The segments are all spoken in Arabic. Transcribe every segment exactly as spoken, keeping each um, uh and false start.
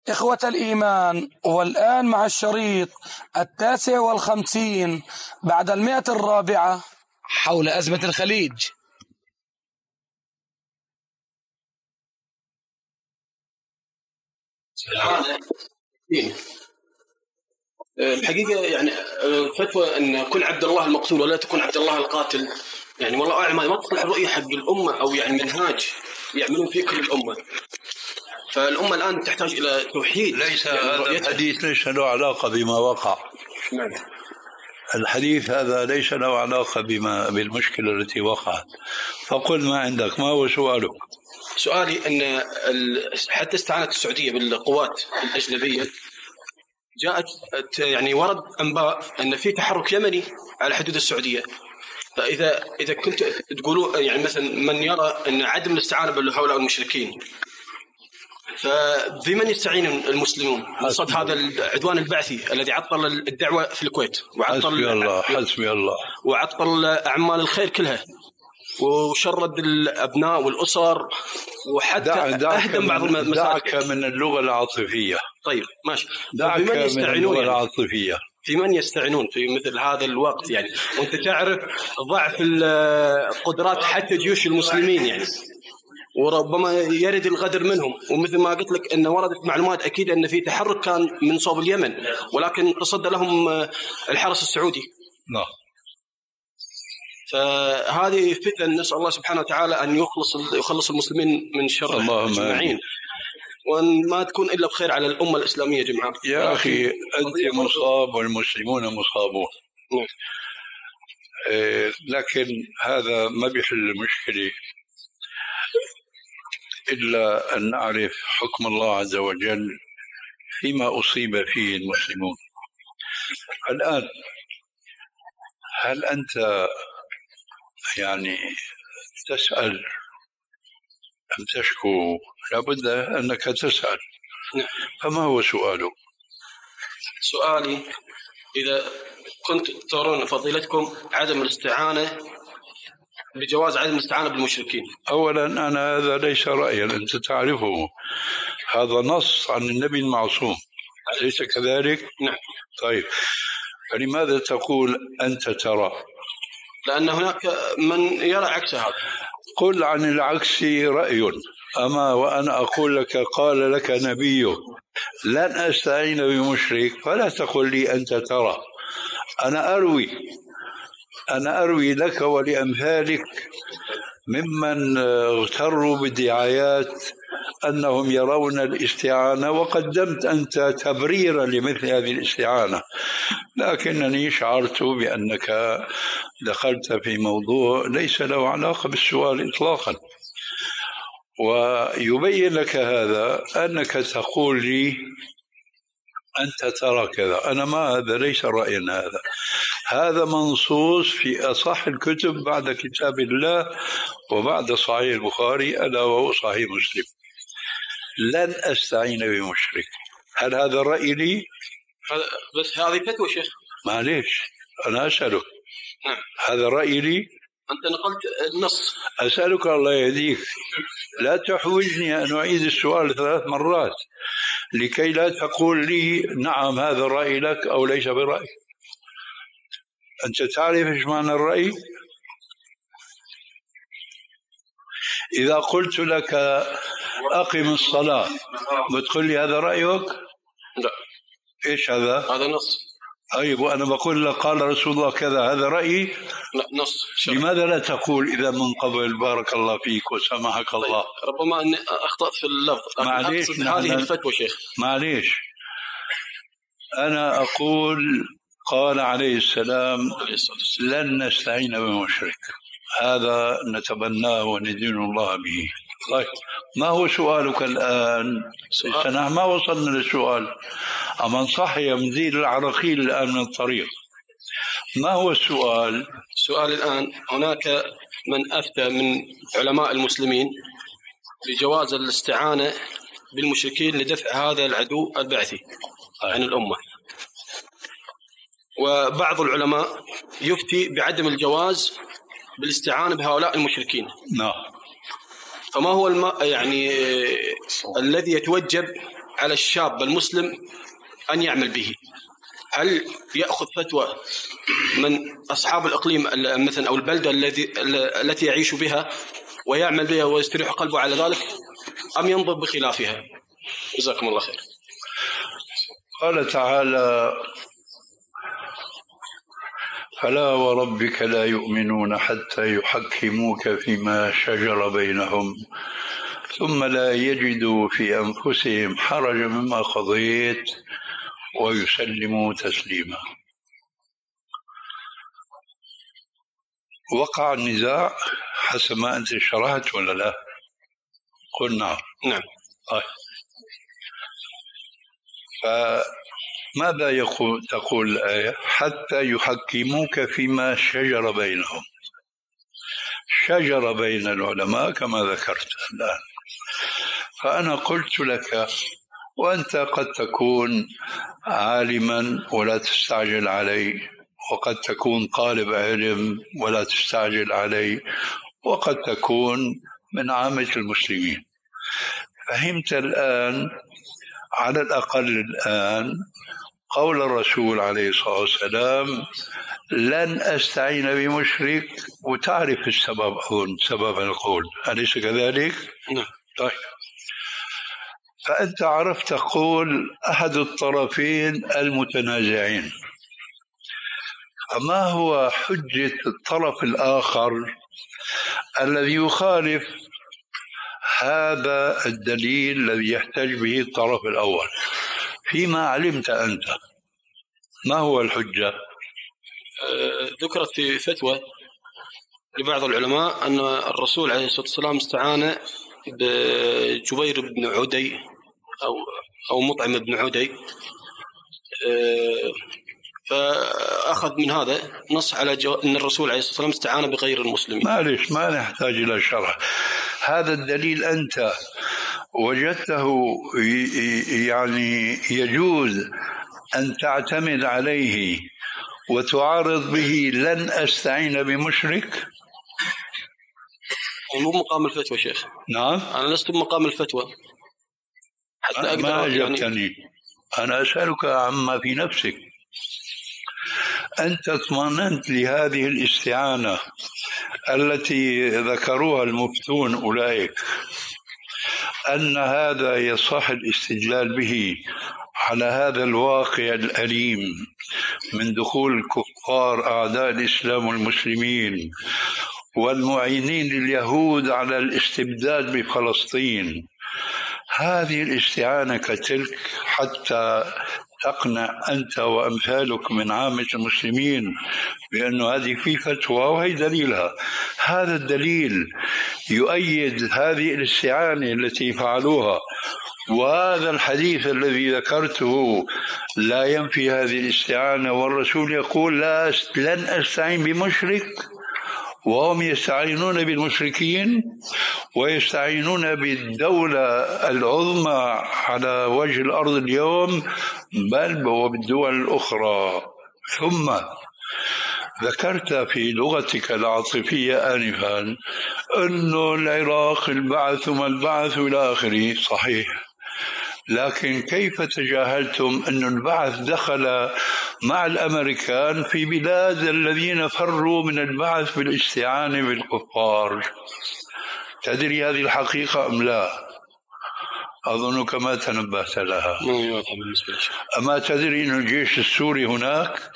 إخوة الإيمان، والآن مع الشريط التاسع والخمسين بعد المئة الرابعة حول أزمة الخليج. الحقيقة يعني فتوى أن كن عبد الله المقتول ولا تكون عبد الله القاتل، يعني والله أعلم ما تصلح الرؤية حق الأمة أو يعني منهاج يعملون فيه كل الأمة. فالأمة الآن تحتاج إلى توحيد. ليس يعني هذا الحديث ليس له علاقة بما وقع. نعم. الحديث هذا ليس له علاقة بما بالمشكلة التي وقعت. فقل ما عندك، ما هو سؤالك؟ سؤالي أن حتى استعانت السعودية بالقوات الأجنبية، جاءت يعني ورد أنباء أن في تحرك يمني على حدود السعودية. فإذا إذا كنت تقولوا يعني مثلا من يرى أن عدم الاستعانة بهؤلاء المشركين، فبمن يستعين المسلمون قصد هذا العدوان البعثي الذي عطل الدعوة في الكويت وعطل حسبي الله حسبي الله وعطل أعمال الخير كلها وشرد الأبناء والأسر وحتى أهدم بعض المساجد. دعك من اللغة العاطفية. طيب ماشي. دعك من اللغة يعني العاطفية. في من يستعينون في مثل هذا الوقت يعني، وأنت تعرف ضعف القدرات حتى جيوش المسلمين يعني، وربما يرد الغدر منهم. ومثل ما قلت لك أن وردت معلومات أكيد أن في تحرك كان من صوب اليمن، ولكن تصدى لهم الحرس السعودي. نعم. فهذه فتن، نسأل الله سبحانه وتعالى أن يخلص يخلص المسلمين من شر أجمعين، وأن ما تكون إلا بخير على الأمة الإسلامية جمعاء. يا أخي أنت مصاب والمسلمون مصابون. نعم. إيه لكن هذا ما بيحل المشكلة إلا أن نعرف حكم الله عز وجل فيما أصيب فيه المسلمون. الآن هل أنت يعني تسأل أم تشكو؟ لابد أنك تسأل. نعم. فما هو سؤالك؟ سؤالي إذا كنت ترون فضيلتكم عدم الاستعانة بجواز عدم الاستعانة بالمشركين. أولا أنا هذا ليس رأيا، أنت تعرفه، هذا نص عن النبي المعصوم، أليس كذلك؟ نعم. طيب فلماذا تقول أنت ترى؟ لأن هناك من يرى عكس هذا. قل عن العكس رأي، أما وأنا أقول لك قال لك نبي لن أستعين بمشرك فلا تقل لي أنت ترى. أنا أروي أنا أروي لك ولأمثالك ممن اغتروا بالدعايات أنهم يرون الاستعانة، وقدمت أنت تبريرا لمثل هذه الاستعانة، لكنني شعرت بأنك دخلت في موضوع ليس له علاقة بالسؤال إطلاقا. ويبين لك هذا أنك تقول لي أنت ترى كذا. أنا ما هذا ليس رأيا، هذا هذا منصوص في أصح الكتب بعد كتاب الله وبعد صحيح البخاري ألا وهو صحيح مسلم. لن أستعين بمشرك. هل هذا الرأي لي؟ بس هذه فتوى شيخ. معليش أنا أسألك. نعم. هذا الرأي لي؟ أنت نقلت النص. أسألك الله يهديك لا تحوجني أن أعيد السؤال ثلاث مرات لكي لا تقول لي نعم هذا الرأي لك أو ليس برأي. أنت تعرف إيش معنى الرأي؟ إذا قلت لك أقم الصلاة بتقول لي هذا رأيك؟ لا. إيش هذا؟ هذا نص. طيب وأنا بقول لك قال رسول الله كذا، هذا رأيي؟ لا نص. لماذا لا تقول إذا من قبل بارك الله فيك وسامحك الله؟ طيب. ربما أني أخطأت في اللفظ. معليش هذه الفتوى شيخ. معليش أنا أقول قال عليه السلام لن نستعين بمشرك، هذا نتبناه وندين الله به. طيب ما هو سؤالك الآن؟ سؤال. ما وصلنا للسؤال، أما صح يمزيل العراقيل الآن من الطريق. ما هو السؤال؟ السؤال الآن هناك من أفتى من علماء المسلمين بجواز الاستعانة بالمشركين لدفع هذا العدو البعثي عن الأمة، وبعض العلماء يفتي بعدم الجواز بالاستعانة بهؤلاء المشركين. نعم. فما هو الم... يعني الذي يتوجب على الشاب المسلم أن يعمل به؟ هل يأخذ فتوى من أصحاب الإقليم مثلا أو البلدة التي التي يعيش بها ويعمل بها ويستريح قلبه على ذلك، أم ينظر بخلافها؟ جزاكم الله خير. قال تعالى: فلا وربك لا يؤمنون حتى يحكموك فيما شجر بينهم ثم لا يجدوا في أنفسهم حرجا مما قضيت ويسلموا تسليما. وقع النزاع حسب ما أنت شرحت ولا لا؟ قل نعم. نعم. طيب، فماذا يقول تقول الآية؟ حتى يحكموك فيما شجر بينهم. شجر بين العلماء كما ذكرت الآن. فأنا قلت لك، وأنت قد تكون عالما ولا تستعجل علي، وقد تكون طالب علم ولا تستعجل علي، وقد تكون من عامة المسلمين. فهمت الآن على الأقل الآن قول الرسول عليه الصلاة والسلام: لن أستعين بمشرك، وتعرف السبب، أظن سبب القول، أليس كذلك؟ نعم. طيب، فأنت عرفت قول أحد الطرفين المتنازعين، فما هو حجة الطرف الآخر الذي يخالف هذا الدليل الذي يحتج به الطرف الأول؟ فيما علمت أنت ما هو الحجة؟ ذكرت في فتوى لبعض العلماء أن الرسول عليه الصلاة والسلام استعان بجبير بن عدي أو أو مطعم بن عدي، فأخذ من هذا نص على جو... أن الرسول عليه الصلاة والسلام استعان بغير المسلمين. معلش، ما نحتاج إلى شرح. هذا الدليل أنت وجدته يعني يجوز أن تعتمد عليه وتعارض به لن أستعين بمشرك؟ مو مقام الفتوى شيخ. نعم، أنا لست بمقام الفتوى حتى أقدر. ما أجبتني يعني... أنا أسألك عما في نفسك. أنت اطمأننت لهذه الاستعانة التي ذكروها المفتون أولئك أن هذا يصح الاستدلال به على هذا الواقع الأليم من دخول الكفار أعداء الإسلام والمسلمين والمعينين لليهود على الاستبداد بفلسطين. هذه الاستعانة كتلك حتى تقنع أنت وأمثالك من عامة المسلمين بأن هذه في فتوى وهي دليلها. هذا الدليل يؤيد هذه الاستعانة التي فعلوها، وهذا الحديث الذي ذكرته لا ينفي هذه الاستعانة، والرسول يقول لا لن أستعين بمشرك، وهم يستعينون بالمشركين ويستعينون بالدولة العظمى على وجه الأرض اليوم، بل وبالدول الأخرى. ثم ذكرت في لغتك العاطفية آنفا أنه العراق البعث ما البعث إلى آخره، صحيح، لكن كيف تجاهلتم أن البعث دخل مع الأمريكان في بلاد الذين فروا من البعث بالاستعانة بالكفار؟ تدري هذه الحقيقة أم لا؟ أظنك ما تنبهت لها. أما تدري أن الجيش السوري هناك؟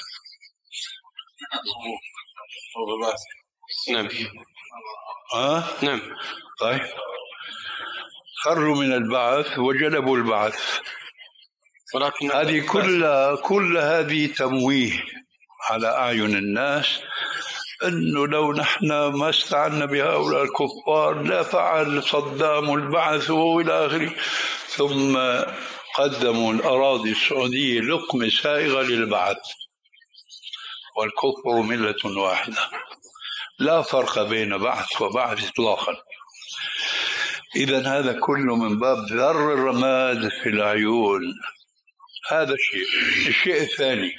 نعم. أه؟ نعم. طيب، فروا من البعث وجلبوا البعث، ولكن هذه كلها كل هذه تمويه على أعين الناس أنه لو نحن ما استعنا بهؤلاء الكفار لا فعل صدام البعث وإلى آخره. ثم قدموا الأراضي السعودية لقمة سائغة للبعث، والكفر ملة واحدة، لا فرق بين بعث وبعث إطلاقا. إذن هذا كله من باب ذر الرماد في العيون. هذا الشيء. الشيء الثاني،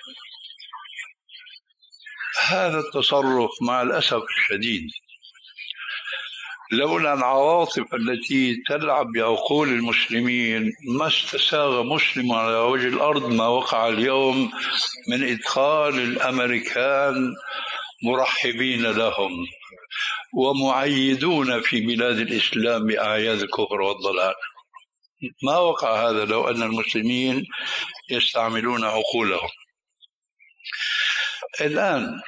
هذا التصرف مع الأسف الشديد لولا العواطف التي تلعب بعقول المسلمين ما استساغ مسلم على وجه الأرض ما وقع اليوم من إدخال الأمريكان مرحبين لهم ومعيدون في بلاد الإسلام بأعياد الكفر والضلال. ما وقع هذا لو أن المسلمين يستعملون عقولهم. الآن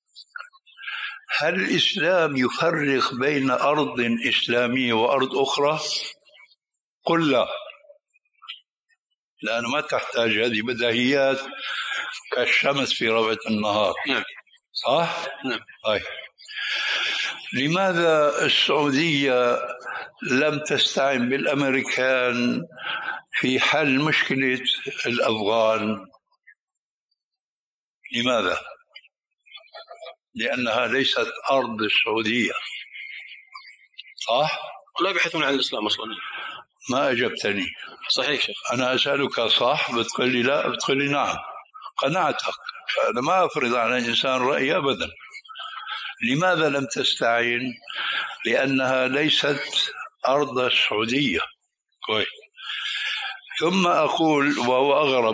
هل الإسلام يفرق بين أرض إسلامية وأرض أخرى؟ قل لا، لأنه ما تحتاج، هذه بديهيات كالشمس في ربعة النهار. نعم. صح؟ نعم. طيب لماذا السعودية لم تستعن بالأمريكان في حل مشكلة الأفغان؟ لماذا؟ لأنها ليست أرض السعودية. صح؟ لا يبحثون عن الإسلام أصلا. ما أجبتني. صحيح شيخ. أنا أسألك صح بتقول لي لا، بتقول لي نعم. قناعتك. أنا ما أفرض على الإنسان رأيي أبدا. لماذا لم تستعين؟ لأنها ليست أرض السعودية. كويس. ثم أقول وهو أغرب،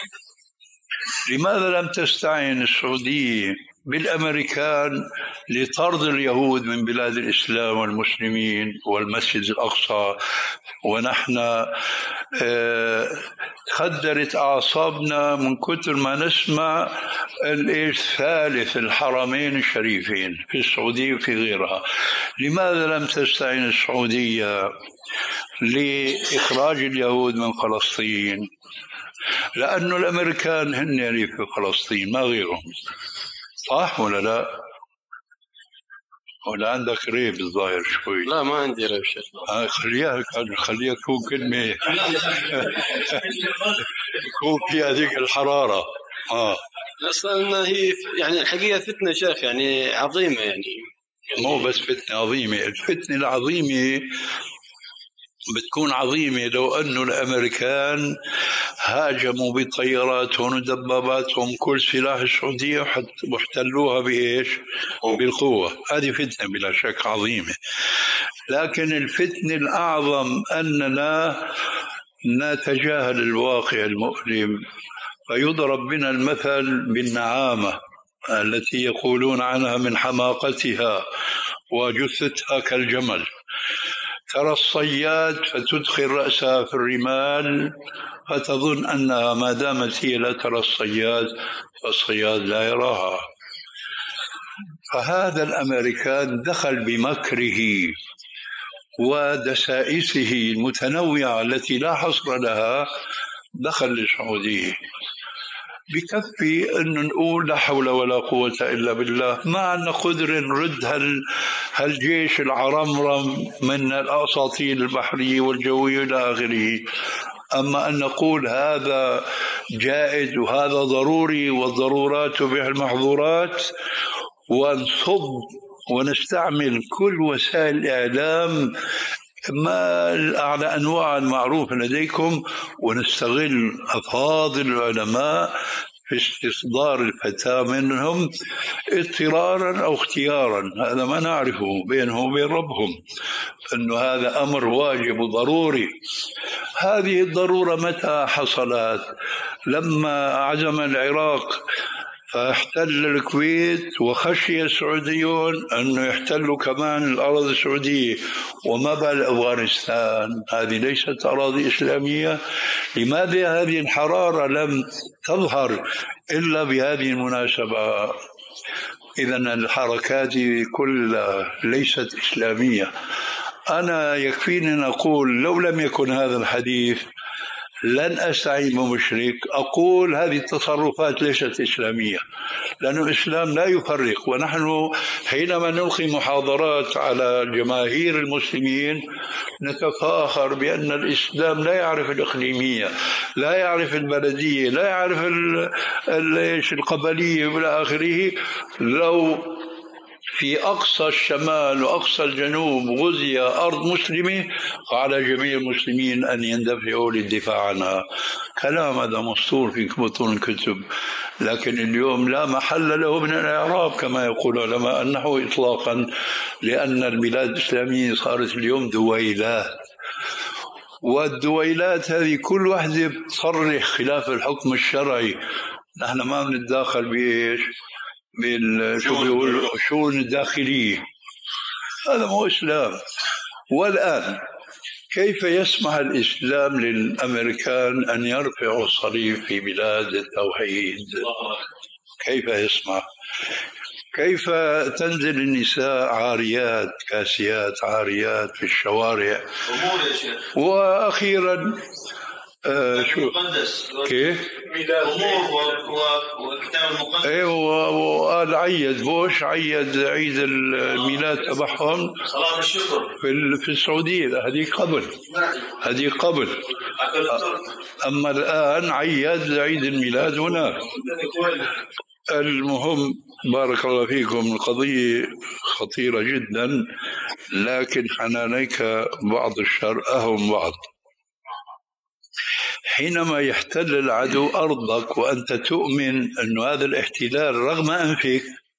لماذا لم تستعين السعودية بالأمريكان لطرد اليهود من بلاد الإسلام والمسلمين والمسجد الأقصى؟ ونحن خدرت أعصابنا من كثر ما نسمع الثالث الحرمين الشريفين في السعودية وفي غيرها. لماذا لم تستعين السعودية لإخراج اليهود من فلسطين؟ لأنه الأمريكان هن اللي في فلسطين ما غيرهم. صح ولا لا؟ ولا عندك ريب الظاهر شوي؟ لا ما عندي ريب شيخ. آه خليها خليها تكون كلمة يكون في هذيك الحرارة. آه أصلا هي يعني الحقيقة فتنة شيخ يعني عظيمة، يعني مو بس فتنة عظيمة، الفتنة العظيمة بتكون عظيمة لو أنه الأمريكان هاجموا بطياراتهم ودباباتهم كل سلاح السعودية واحتلوها بإيش؟ بالقوة. هذه فتنة بلا شك عظيمة. لكن الفتنة الأعظم أننا نتجاهل الواقع المؤلم فيضرب بنا المثل بالنعامة التي يقولون عنها من حماقتها وجثتها كالجمل. ترى الصياد فتدخل رأسها في الرمال فتظن أنها ما دامت هي لا ترى الصياد فالصياد لا يراها. فهذا الأمريكان دخل بمكره ودسائسه المتنوعة التي لا حصر لها، دخل للسعودية. بكفي أن نقول لا حول ولا قوة إلا بالله، ما عندنا قدر نرد هال هالجيش العرمرم من الأساطيل البحرية والجوية إلى آخره. أما أن نقول هذا جائز وهذا ضروري والضرورات تبيح المحظورات ونصب ونستعمل كل وسائل الإعلام ما على أنواع المعروف لديكم ونستغل أفاضل العلماء في استصدار الفتاة منهم اضطرارا أو اختيارا، هذا ما نعرفه بينهم وبين ربهم، أنه هذا أمر واجب وضروري. هذه الضرورة متى حصلت؟ لما عزم العراق فاحتل الكويت وخشي السعوديون أنه يحتلوا كمان الأراضي السعودية. وما بال أفغانستان؟ هذه ليست أراضي إسلامية. لماذا هذه الحرارة لم تظهر إلا بهذه المناسبة؟ إذن الحركات كلها ليست إسلامية. أنا يكفيني أن أقول لو لم يكن هذا الحديث لن أستعين بمشرك، أقول هذه التصرفات ليست إسلامية، لأن الإسلام لا يفرق. ونحن حينما نلقي محاضرات على جماهير المسلمين نتفاخر بأن الإسلام لا يعرف الإقليمية، لا يعرف البلدية، لا يعرف القبلية وإلى آخره. لو في أقصى الشمال وأقصى الجنوب غزي أرض مسلمة فعلى جميع المسلمين أن يندفعوا للدفاع عنها. كلام هذا مسطور في بطون الكتب، لكن اليوم لا محل له من الإعراب كما يقول علماء النحو إطلاقا، لأن البلاد الإسلامية صارت اليوم دويلات، والدويلات هذه كل واحدة تصرح خلاف الحكم الشرعي. نحن ما بنتداخل بإيش؟ بالشؤون الداخلية، هذا مو إسلام. والآن كيف يسمح الإسلام للأمريكان أن يرفعوا الصليب في بلاد التوحيد؟ كيف يسمح؟ كيف تنزل النساء عاريات كاسيات عاريات في الشوارع؟ وأخيرا آه شو كيف؟ وكتاب المقدس. ايوه، وقال عيد بوش عيد عيد الميلاد تبعهم صلاة الشكر في في السعودية. هذه قبل هذه قبل أما الآن عيد عيد الميلاد هناك. المهم بارك الله فيكم، القضية خطيرة جدا، لكن حنانيك بعض الشر أهم بعض. حينما يحتل العدو أرضك وأنت تؤمن أن هذا الاحتلال رغم أنفك،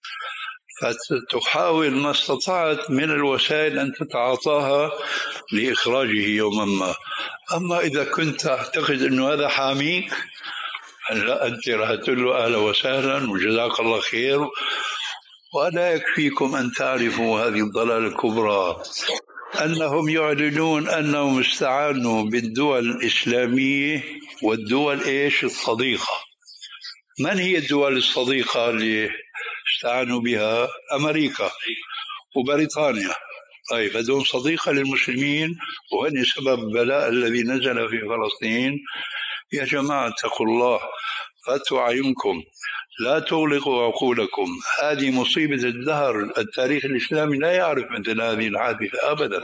فتحاول ما استطعت من الوسائل أن تتعاطاها لإخراجه يوما ما. أما إذا كنت تعتقد أن هذا حاميك، لا، أنت راح تقول له أهلا وسهلا وجزاك الله خير. ولا يكفيكم أن تعرفوا هذه الضلالة الكبرى، أنهم يعلنون أنهم استعانوا بالدول الإسلامية والدول إيش الصديقة. من هي الدول الصديقة اللي استعانوا بها؟ أمريكا وبريطانيا. طيب هذول صديقة للمسلمين وهن سبب البلاء الذي نزل في فلسطين. يا جماعة اتقوا الله، فتوا عينكم، لا تغلقوا عقولكم. هذه مصيبة الدهر. التاريخ الإسلامي لا يعرف مثل هذه الحادثة أبدا.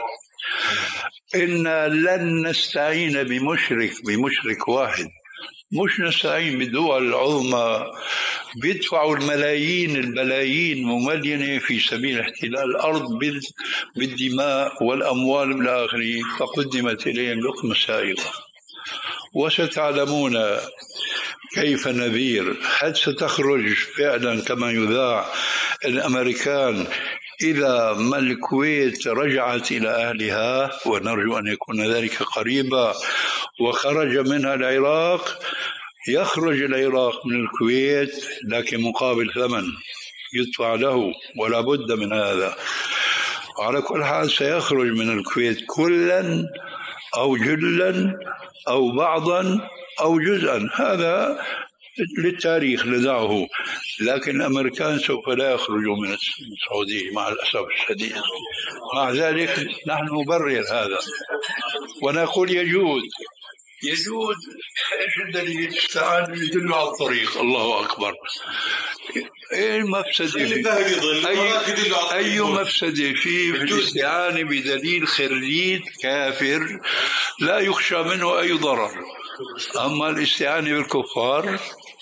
إن لن نستعين بمشرك بمشرك واحد، مش نستعين بالدول العظمى بيدفعوا الملايين البلايين مملينة في سبيل احتلال الأرض بالدماء والأموال بالآخرين، فقدمت إليهم لقمة سائغة. وستعلمون كيف نذير. هل ستخرج فعلا كما يذاع الأمريكان إذا ما الكويت رجعت إلى أهلها، ونرجو أن يكون ذلك قريبا، وخرج منها العراق، يخرج العراق من الكويت لكن مقابل ثمن يدفع له، ولا بد من هذا. وعلى كل حال سيخرج من الكويت كلا أو جلا أو بعضا أو جزءا، هذا للتاريخ ندعه. لكن الأمريكان سوف لا يخرجوا من السعودية مع الأسف الشديد. مع ذلك نحن نبرر هذا ونقول يجوز يجوز. ايش الدليل؟ تعال يدل على الطريق. الله أكبر. ايه المفسدة في أي, أي مفسدة في الاستعانة بدليل خريج كافر لا يخشى منه أي ضرر؟ أما الاستعانة بالكفار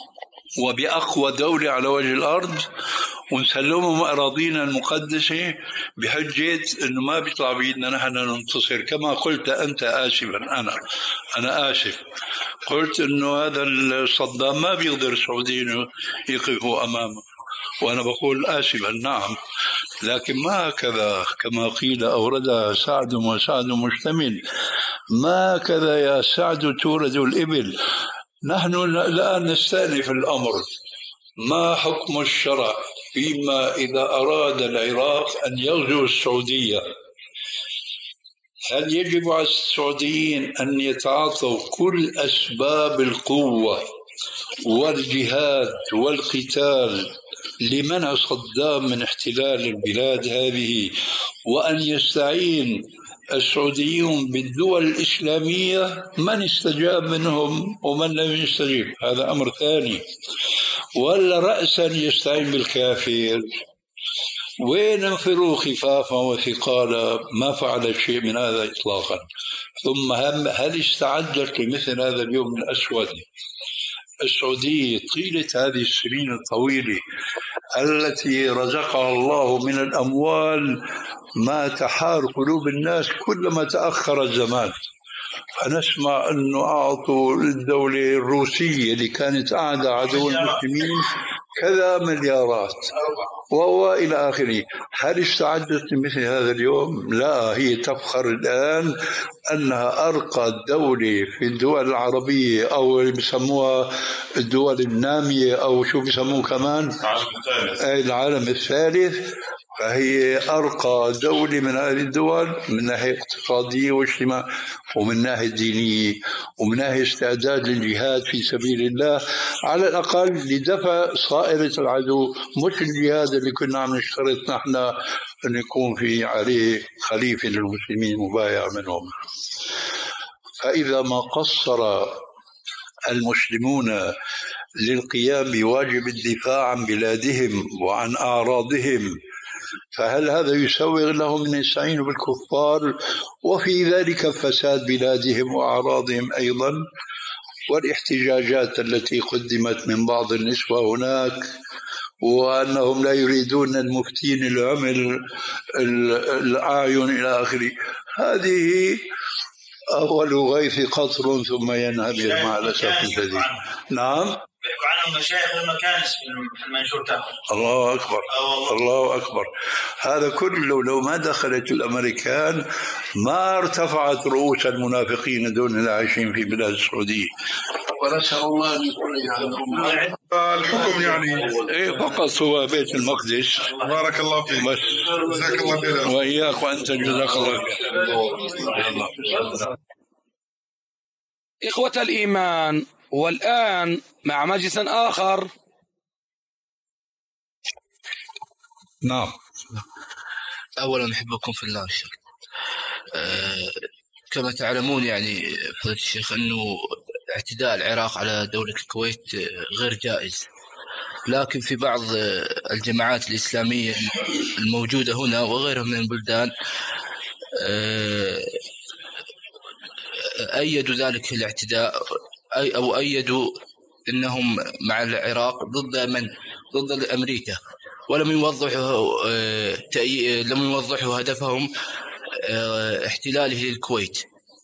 وبأقوى دولة على وجه الأرض ونسلمهم أراضينا المقدسة بحجة أنه ما بيطلع بيدنا نحن ننتصر. كما قلت أنت آسفا، أنا أنا آسف، قلت أنه هذا الصدام ما بيقدر السعوديين يقفوا أمامه، وأنا بقول آسفا نعم، لكن ما هكذا كما قيل أوردها سعد وسعد مشتمل. ما كذا يا سعد تورد الإبل. نحن الآن نستأنف الأمر. ما حكم الشرع فيما إذا أراد العراق أن يغزو السعودية؟ هل يجب على السعوديين أن يتعاطوا كل أسباب القوة والجهاد والقتال لمنع صدام من احتلال البلاد هذه، وأن يستعين السعوديون بالدول الإسلامية؟ من استجاب منهم ومن لم يستجيب هذا أمر ثاني. ولا رأسا يستعين بالكافر؟ وين انفروا خفافا وثقالا؟ ما فعل شيء من هذا إطلاقا. ثم هل استعدت لمثل هذا اليوم الأسود؟ السعودية طيلة هذه السنين الطويلة التي رزقها الله من الأموال ما تحار قلوب الناس كلما تأخر الزمان. نسمع أنه أعطوا الدولة الروسية اللي كانت أعدى عدو المسلمين كذا مليارات وهو إلى آخره. هل استعدت لمثل هذا اليوم؟ لا، هي تفخر الآن أنها أرقى دولة في الدول العربية، أو اللي بيسموها الدول النامية، أو شو بيسموه كمان العالم الثالث. فهي أرقى دولة من هذه الدول من ناحية اقتصادية واجتماعية، ومن ناحية دينية، ومن ناحية استعداد للجهاد في سبيل الله، على الأقل لدفع صائرة العدو، مش الجهاد اللي كنا عم نشترط نحن أن يكون في عليه خليفة للمسلمين مبايع منهم. فإذا ما قصر المسلمون للقيام بواجب الدفاع عن بلادهم وعن أعراضهم، فهل هذا يسوغ لهم أن يستعينوا بالكفار وفي ذلك فساد بلادهم وأعراضهم أيضا؟ والاحتجاجات التي قدمت من بعض النسوة هناك، وأنهم لا يريدون المفتين العمل الأعين إلى آخره، هذه أول غيث قطر ثم ينهمر مع الأسف الشديد. نعم، عنهم مشايخ المكانس في المنشور تاعهم. الله أكبر، الله أكبر. هذا كله لو ما دخلت الأمريكان ما ارتفعت رؤوس المنافقين دون العايشين في بلاد السعودية. ونسأل الله أن يكون يعني الحكم يعني إيه فقط هو بيت المقدس. بارك الله فيك، بس جزاك الله خير. وإياك وأنت جزاك الله خير. إخوة الإيمان، والآن مع مجلس آخر. نعم. أولا أحبكم في الله الشيخ. أه كما تعلمون يعني فضيلة الشيخ أنه اعتداء العراق على دولة الكويت غير جائز، لكن في بعض الجماعات الإسلامية الموجودة هنا وغيرها من البلدان أه أيدوا ذلك الاعتداء، أي أو أيدوا أنهم مع العراق ضد من؟ ضد أمريكا، ولم يوضحوا أه لم يوضحوا هدفهم أه احتلاله للكويت،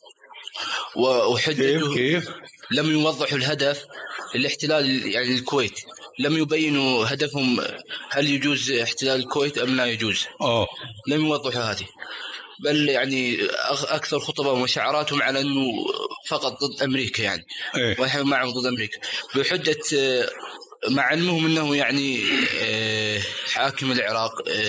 وحددوا كيف لم يوضحوا الهدف الاحتلال يعني الكويت، لم يبينوا هدفهم هل يجوز احتلال الكويت أم لا يجوز. أوه. لم يوضحوا هذه، بل يعني أكثر خطبهم وشعاراتهم على أنه فقط ضد أمريكا يعني إيه؟ ونحن معهم ضد أمريكا، بحجة مع علمهم أنه يعني حاكم العراق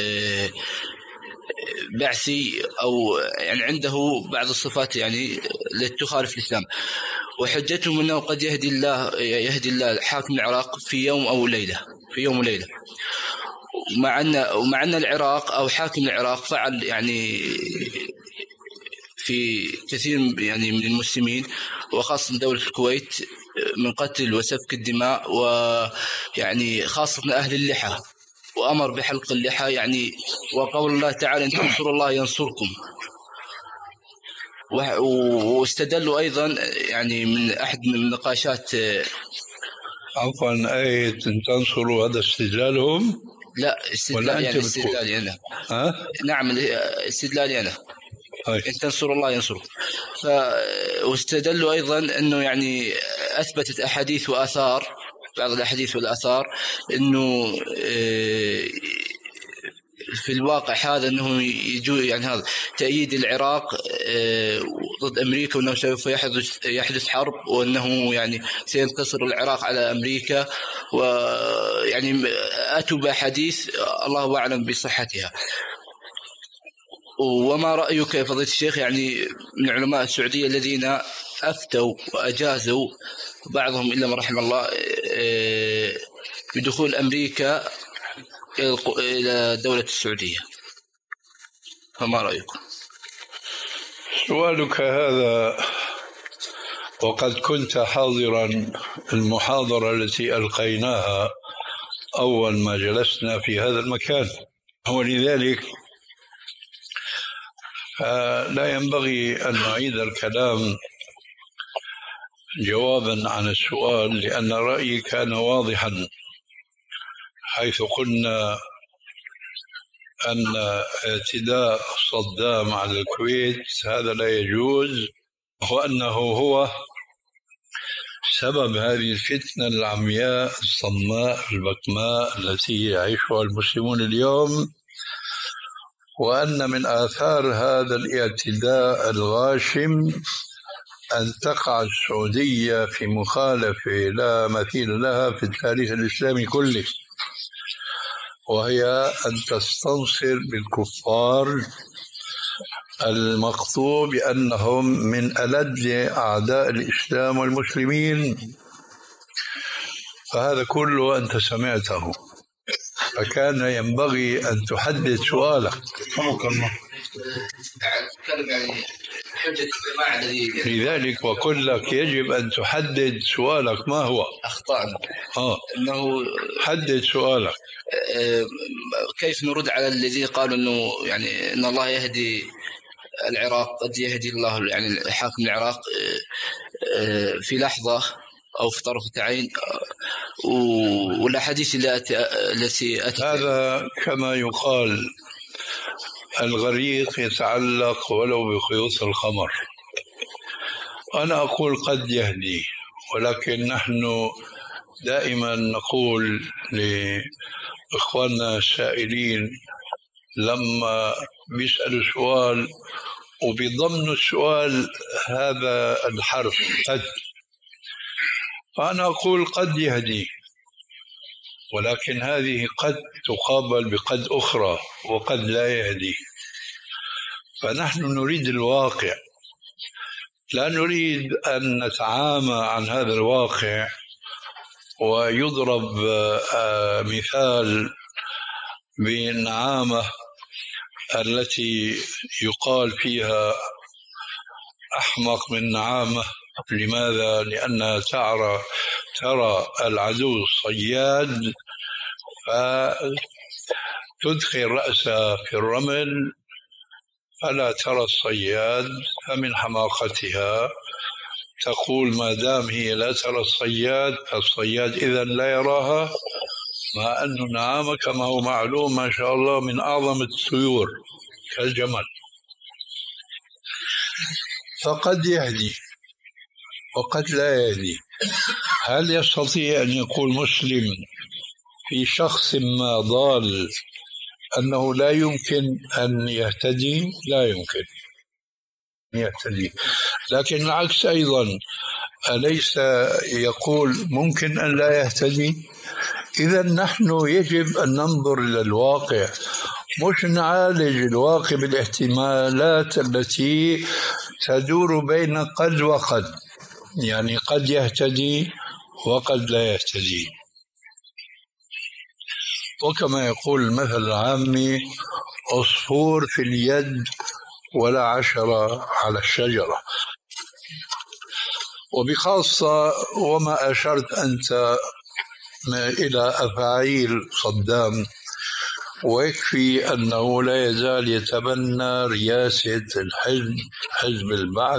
بعثي أو يعني عنده بعض الصفات يعني لتخالف الإسلام، وحجتهم أنه قد يهدي الله يهدي الله حاكم العراق في يوم أو ليلة في يوم وليلة. مع أن ومع أن العراق أو حاكم العراق فعل يعني في كثير يعني من المسلمين وخاصة دولة الكويت من قتل وسفك الدماء، ويعني خاصة أهل اللحى، وأمر بحلق اللحى يعني، وقول الله تعالى إن تنصروا الله ينصركم. واستدلوا أيضا يعني من أحد من النقاشات، عفوا، آية إن تنصروا هذا استدلالهم؟ لا استدلال يعني استدلالي أنا. ها؟ نعم استدلالي أنا. هاي. إن تنصروا الله ينصركم. ف واستدلوا أيضا أنه يعني أثبتت أحاديث وآثار، بعض الأحاديث والآثار أنه في الواقع هذا أنه يجو يعني هذا تأييد العراق ضد أمريكا، وأنه سوف يحدث يحدث حرب، وأنه يعني سينتصر العراق على أمريكا، ويعني أتوا بحديث الله أعلم بصحتها. وما رأيك يا فضيلة الشيخ يعني من علماء السعودية الذين أفتوا وأجازوا بعضهم إلا ما رحم الله بدخول أمريكا إلى دولة السعودية، فما رأيكم؟ سؤالك هذا وقد كنت حاضرا المحاضرة التي ألقيناها أول ما جلسنا في هذا المكان، ولذلك لا ينبغي أن نعيد الكلام جوابا عن السؤال، لأن رأيي كان واضحا، حيث قلنا أن اعتداء صدام على الكويت هذا لا يجوز، وأنه هو سبب هذه الفتنة العمياء الصماء البكماء التي يعيشها المسلمون اليوم، وأن من آثار هذا الاعتداء الغاشم أن تقع السعودية في مخالفة لا مثيل لها في التاريخ الإسلامي كله، وهي أن تستنصر بالكفار المقطوع بأنهم من ألد أعداء الإسلام والمسلمين. فهذا كله أنت سمعته، فكان ينبغي أن تحدد سؤالك. لذلك وقل لك يجب أن تحدد سؤالك ما هو. أخطأنا. آه. أنه حدد سؤالك. كيف نرد على الذي قالوا أنه يعني أن الله يهدي العراق، قد يهدي الله يعني حاكم العراق في لحظة أو في طرفة عين، والأحاديث التي أتت هذا كما يقال الغريق يتعلق ولو بخيوط الخمر. أنا أقول قد يهدي، ولكن نحن دائما نقول لإخواننا السائلين لما بيسألوا سؤال وبضمن السؤال هذا الحرف قد، فأنا أقول قد يهدي، ولكن هذه قد تقابل بقد أخرى وقد لا يهدي. فنحن نريد الواقع، لا نريد أن نتعامى عن هذا الواقع. ويضرب مثال بالنعامة التي يقال فيها أحمق من نعامة. لماذا؟ لأنها ترى ترى العدو الصياد فتدخل رأسها في الرمل فلا ترى الصياد، فمن حماقتها تقول ما دام هي لا ترى الصياد فالصياد إذن لا يراها، مع أن النعامة كما هو معلوم ما شاء الله من أعظم الطيور كالجمل. فقد يهدي وقد لا يهدي. هل يستطيع أن يقول مسلم في شخص ما ضال أنه لا يمكن أن يهتدي؟ لا يمكن يهتدي. لكن العكس أيضا، أليس يقول ممكن أن لا يهتدي؟ إذا نحن يجب أن ننظر إلى الواقع، مش نعالج الواقع بالاحتمالات التي تدور بين قد وقد، يعني قد يهتدي وقد لا يهتدي. وكما يقول المثل العامي عصفور في اليد ولا عشرة على الشجرة. وبخاصة وما أشرت أنت إلى أفاعيل صدام، ويكفي أنه لا يزال يتبنى رئاسة الحزب حزب البعث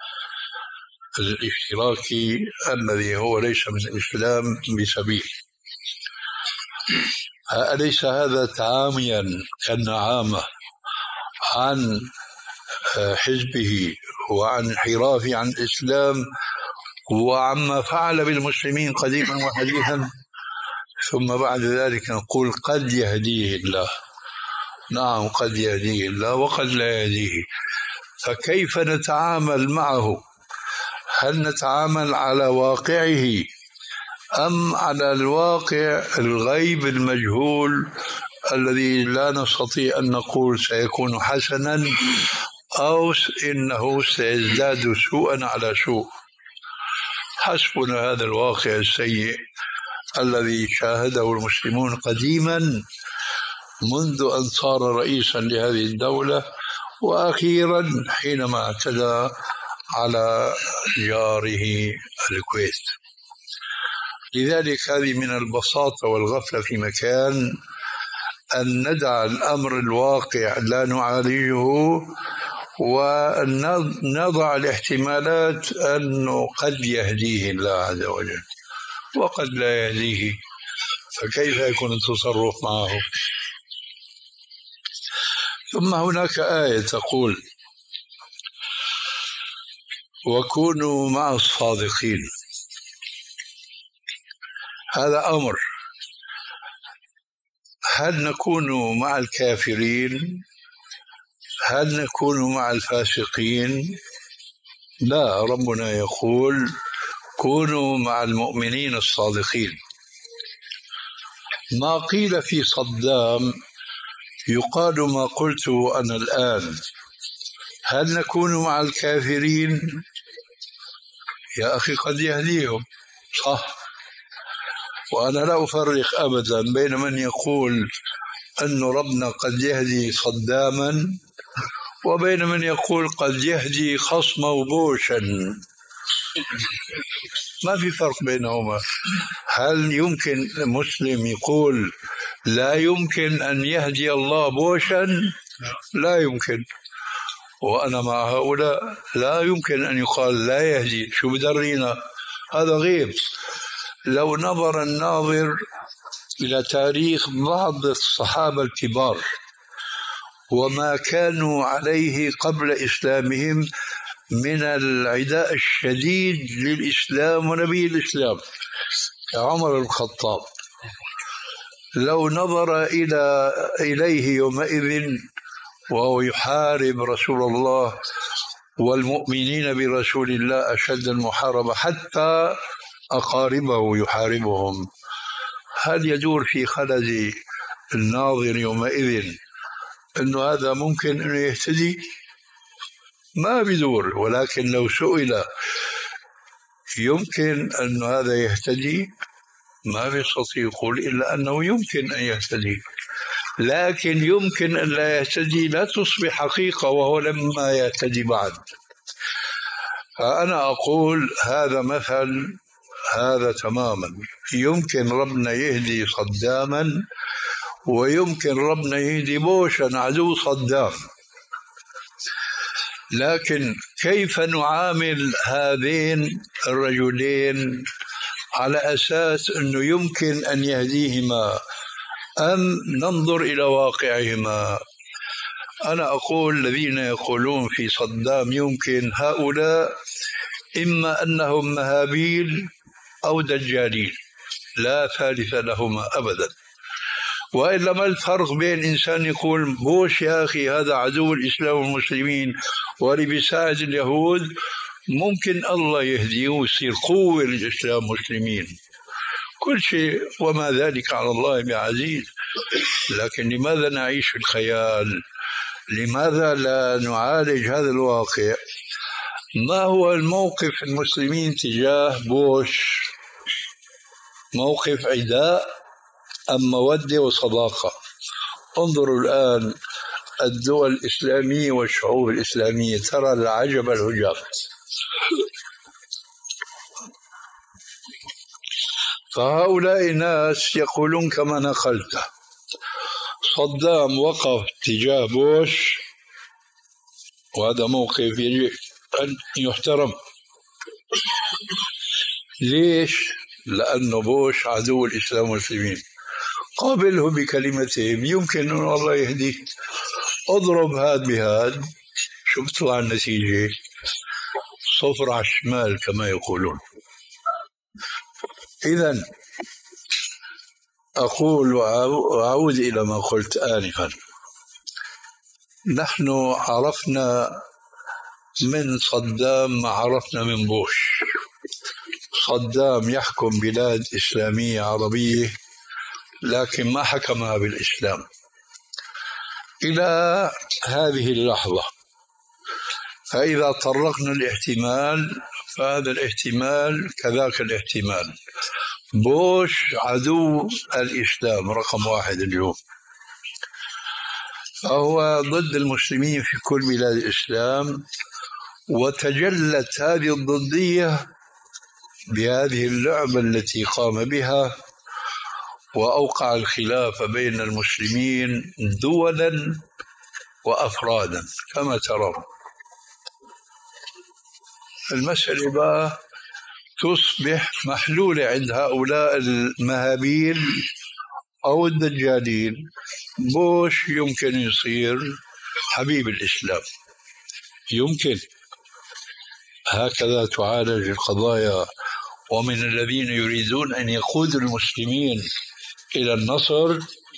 الاشتراكي الذي هو ليس من الإسلام بسبيل. أليس هذا تعاميا كالنعامة عن حزبه وعن انحرافه عن الإسلام وعما فعل بالمسلمين قديما وحديثا؟ ثم بعد ذلك نقول قد يهديه الله. نعم قد يهديه الله وقد لا يهديه. فكيف نتعامل معه؟ هل نتعامل على واقعه أم على الواقع الغيب المجهول الذي لا نستطيع أن نقول سيكون حسنا أو إنه سيزداد سوءا على سوء؟ حسبنا هذا الواقع السيء الذي شاهده المسلمون قديما منذ أن صار رئيسا لهذه الدولة، وأخيرا حينما اعتدى على جاره الكويت. لذلك هذه من البساطة والغفلة في مكان أن ندع الأمر الواقع لا نعالجه، ونضع الاحتمالات أنه قد يهديه الله عز وجل وقد لا يهديه. فكيف يكون التصرف معه؟ ثم هناك آية تقول وكونوا مع الصادقين. هذا أمر. هل نكون مع الكافرين؟ هل نكون مع الفاسقين؟ لا، ربنا يقول كونوا مع المؤمنين الصادقين. ما قيل في صدام يقال ما قلت أنا الآن. هل نكون مع الكافرين؟ يا أخي قد يهديهم، صح، وأنا لا أفرق أبدا بين من يقول أن ربنا قد يهدي صداما وبين من يقول قد يهدي خصمه بوشا. ما في فرق بينهما. هل يمكن مسلم يقول لا يمكن أن يهدي الله بوشا؟ لا يمكن. وأنا مع هؤلاء لا يمكن أن يقال لا يهدي. شو بدرينا؟ هذا غيب. لو نظر الناظر إلى تاريخ بعض الصحابة الكبار وما كانوا عليه قبل إسلامهم من العداء الشديد للإسلام ونبي الإسلام كعمر الخطاب، لو نظر إلى إليه يومئذ وهو يحارب رسول الله والمؤمنين برسول الله أشد المحاربة حتى أقاربه يحاربهم، هل يدور في خلد الناظر يومئذ أنه هذا ممكن أنه يهتدي؟ ما بدور. ولكن لو سئل يمكن أن هذا يهتدي، ما بيستطيع يقول إلا أنه يمكن أن يهتدي. لكن يمكن أن لا يهتدي لا تصبح حقيقة وهو لما يهتدي بعد. فأنا أقول هذا مثل هذا تماما. يمكن ربنا يهدي صداما ويمكن ربنا يهدي بوشا عدو صدام. لكن كيف نعامل هذين الرجلين على أساس أنه يمكن أن يهديهما أم ننظر إلى واقعهما؟ أنا أقول الذين يقولون في صدام يمكن، هؤلاء إما أنهم مهابيل أو دجالين، لا ثالث لهما أبدا. وإلا ما الفرق بين إنسان يقول بوش يا أخي هذا عدو الإسلام والمسلمين واللي بيساعد اليهود ممكن الله يهديه ويصير قوة للإسلام والمسلمين، كل شيء، وما ذلك على الله بعزيز. لكن لماذا نعيش في الخيال؟ لماذا لا نعالج هذا الواقع؟ ما هو الموقف المسلمين تجاه بوش؟ موقف عداء أم مودة وصداقة؟ انظروا الآن الدول الإسلامية والشعوب الإسلامية، ترى العجب العجاب. فهؤلاء الناس يقولون كما نقلت، صدام وقف تجاه بوش وهذا موقف يجب أن يحترم. ليش؟ لأنه بوش عدو الإسلام والمسلمين. قابله بكلمتهم يمكن أن الله يهديك. اضرب هاد بهاد، شو بتطلع النتيجة؟ صفر على الشمال كما يقولون. إذن أقول وأعود إلى ما قلت آنفا، نحن عرفنا من صدام ما عرفنا من بوش. صدام يحكم بلاد إسلامية عربية لكن ما حكمها بالإسلام إلى هذه اللحظة. فإذا طرقنا الاحتمال فهذا الاحتمال كذاك الاحتمال. بوش عدو الإسلام رقم واحد اليوم، فهو ضد المسلمين في كل بلاد الإسلام، وتجلت هذه الضدية بهذه اللعبة التي قام بها، وأوقع الخلاف بين المسلمين دولا وأفرادا كما ترون. المسألة بقى تصبح محلولة عند هؤلاء المهابيل أو الدجالين. بوش يمكن يصير حبيب الإسلام، يمكن، هكذا تعالج القضايا. ومن الذين يريدون أن يقودوا المسلمين إلى النصر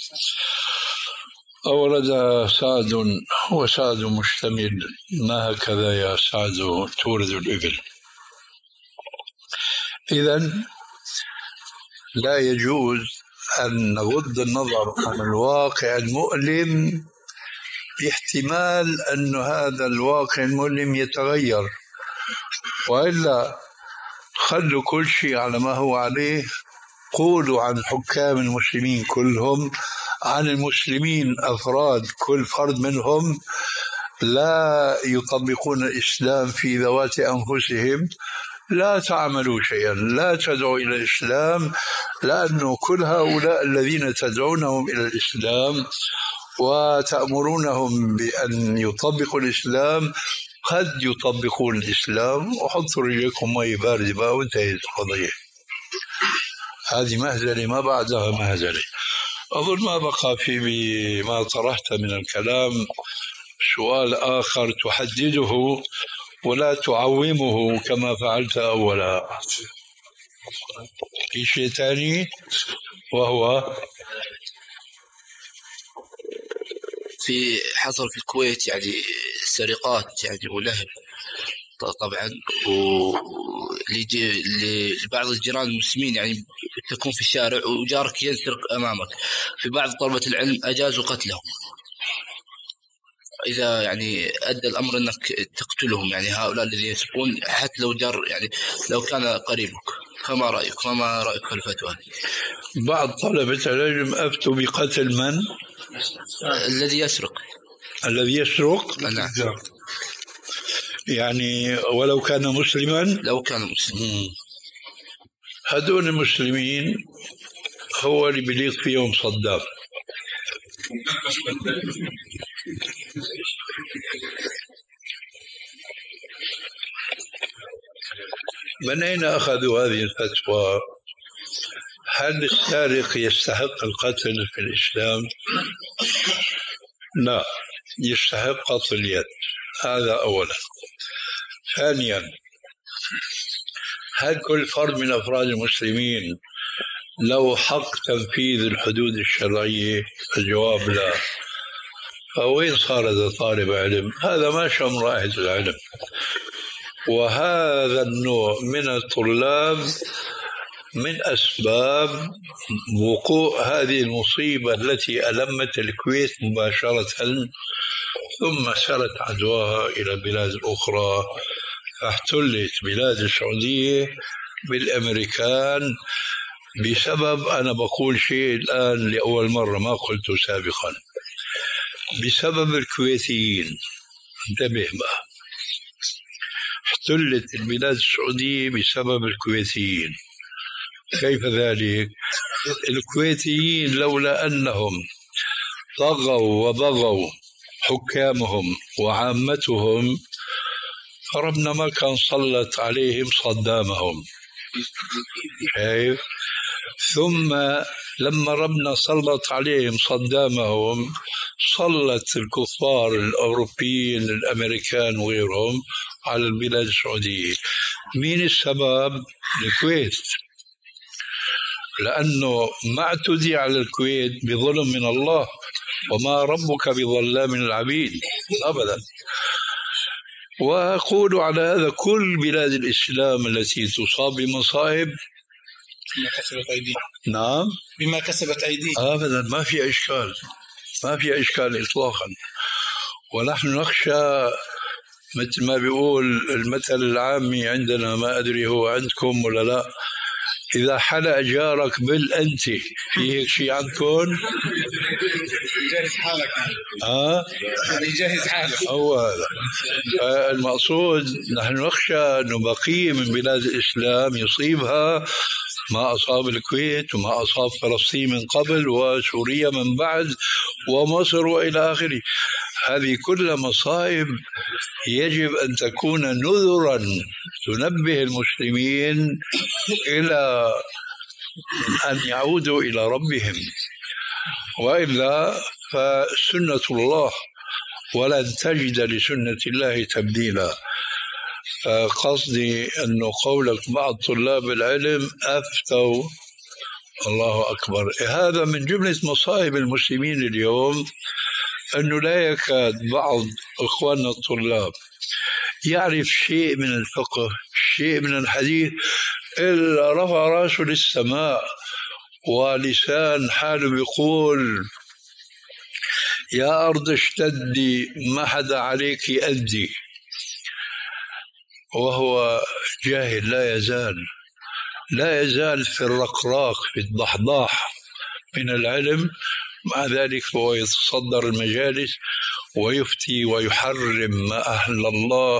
أورد سعد، هو سعد مشتمل، ما هكذا يا سعد تورد الإبل. إذن لا يجوز أن نغض النظر عن الواقع المؤلم باحتمال أن هذا الواقع المؤلم يتغير، وإلا خلوا كل شيء على ما هو عليه. قولوا عن حكام المسلمين كلهم، عن المسلمين أفراد، كل فرد منهم لا يطبقون الإسلام في ذوات أنفسهم، لا تعملوا شيئا، لا تدعوا إلى الإسلام، لأنه كل هؤلاء الذين تدعونهم إلى الإسلام وتأمرونهم بأن يطبقوا الإسلام قد يطبقون الإسلام. وحطوا رجلكم مي باردة بقى وانتهت القضية. هذه مهزلة ما بعدها مهزلة. أظن ما بقى في ما طرحت من الكلام سؤال آخر تحدده ولا تعومه كما فعلت أولا. في شيء ثاني وهو في حصل في الكويت يعني سرقات يعني ولهب طبعا، ولبعض الجيران المسلمين يعني تكون في الشارع وجارك يسرق أمامك. في بعض طلبة العلم أجازوا قتلهم إذا يعني أدى الأمر أنك تقتلهم، يعني هؤلاء الذين يسرقون حتى لو جار يعني لو كان قريبك. فما رأيك وما رأيك في الفتوى هذه؟ بعض طلبة العلم أفتوا بقتل من؟ الذي يسرق. الذي يسرق؟ نعم. يعني ولو كان مسلما؟ لو كان مسلما. هدول المسلمين هو اللي بليق فيهم صدام. من أين أخذوا هذه الفتوى؟ هل السارق يستحق القتل في الإسلام؟ لا، يستحق قطع اليد، هذا أولا. ثانيا، هل كل فرد من أفراد المسلمين له حق تنفيذ الحدود الشرعية؟ الجواب لا. فوين صار هذا طالب علم؟ هذا ما شأن رائحة العلم. وهذا النوع من الطلاب من أسباب وقوع هذه المصيبة التي ألمت الكويت مباشرة، ثم سرت عدواها إلى البلاد الأخرى، فاحتلت بلاد السعودية بالأمريكان بسبب، أنا بقول شيء الآن لأول مرة ما قلته سابقا، بسبب الكويتيين. انتبه بقى، احتلت البلاد السعودية بسبب الكويتيين. كيف ذلك؟ الكويتيين لولا أنهم طغوا وبغوا حكامهم وعامتهم فربنا ما كان سلط عليهم صدامهم. شايف؟ ثم لما ربنا سلط عليهم صدامهم سلط الكفار الأوروبيين الأمريكان وغيرهم على البلاد السعودية. مين السبب؟ الكويت، لأنه ما اعتدي على الكويت بظلم من الله، وما ربك بظلام العبيد أبدا. وأقول على هذا كل بلاد الإسلام التي تصاب بمصائب بما كسبت أيديهم. نعم، بما كسبت أيديهم أبدا، ما في إشكال، ما في إشكال إطلاقا. ونحن نخشى مثل ما بيقول المثل العامي عندنا، ما أدري هو عندكم ولا لا، إذا حلق جارك بالأنت، في هيك شيء عندكم؟ جهز حالك. ها؟ يعني جهز حالك. هو هذا المقصود. نحن نخشى أن بقية من بلاد الإسلام يصيبها ما أصاب الكويت وما أصاب فلسطين من قبل وسوريا من بعد ومصر وإلى آخره. هذه كلها مصائب يجب أن تكون نذرا تنبه المسلمين إلى أن يعودوا إلى ربهم، وإلا فسنة الله ولن تجد لسنة الله تبديلا. فقصدي أنه قولك بعض طلاب العلم أفتوا. الله أكبر. هذا من جملة مصائب المسلمين اليوم، أنه لا يكاد بعض إخواننا الطلاب يعرف شيء من الفقه، شيء من الحديث، إلا رفع رأسه للسماء ولسان حاله بيقول يا أرض اشتدي ما حدا عليك أدي، وهو جاهل لا يزال لا يزال في الرقراق في الضحضاح من العلم. مع ذلك فهو يتصدر المجالس ويفتي ويحرم ما أحل الله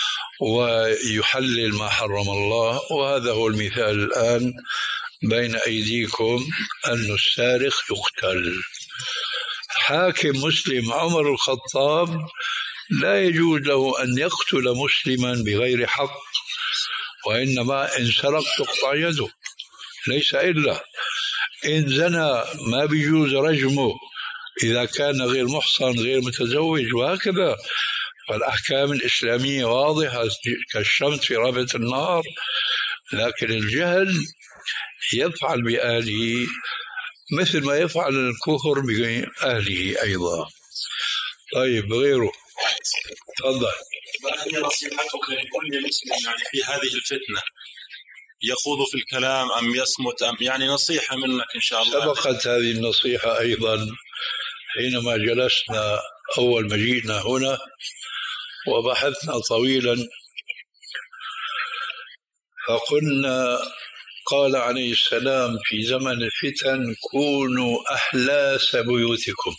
ويحلل ما حرم الله. وهذا هو المثال الآن بين أيديكم، أن السارق يقتل. حاكم مسلم عمر الخطاب لا يجوز له أن يقتل مسلما بغير حق، وإنما إن سرق تقطع يده، ليس إلا إن زنى ما بيجوز رجمه إذا كان غير محصن غير متزوج، وهكذا. فالأحكام الإسلامية واضحة كالشمس في رابعة النهار، لكن الجهل يفعل بأهله مثل ما يفعل الكفر بأهله أيضا. طيب غيره تفضل. ما هي نصيحتك لكل مسلم يعني في هذه الفتنة، يخوض في الكلام أم يصمت أم يعني نصيحة منك إن شاء الله؟ سبقت هذه النصيحة أيضا حينما جلسنا أول ما جئنا هنا وبحثنا طويلا، فقلنا قال عليه السلام في زمن الفتن كونوا أحلاس بيوتكم.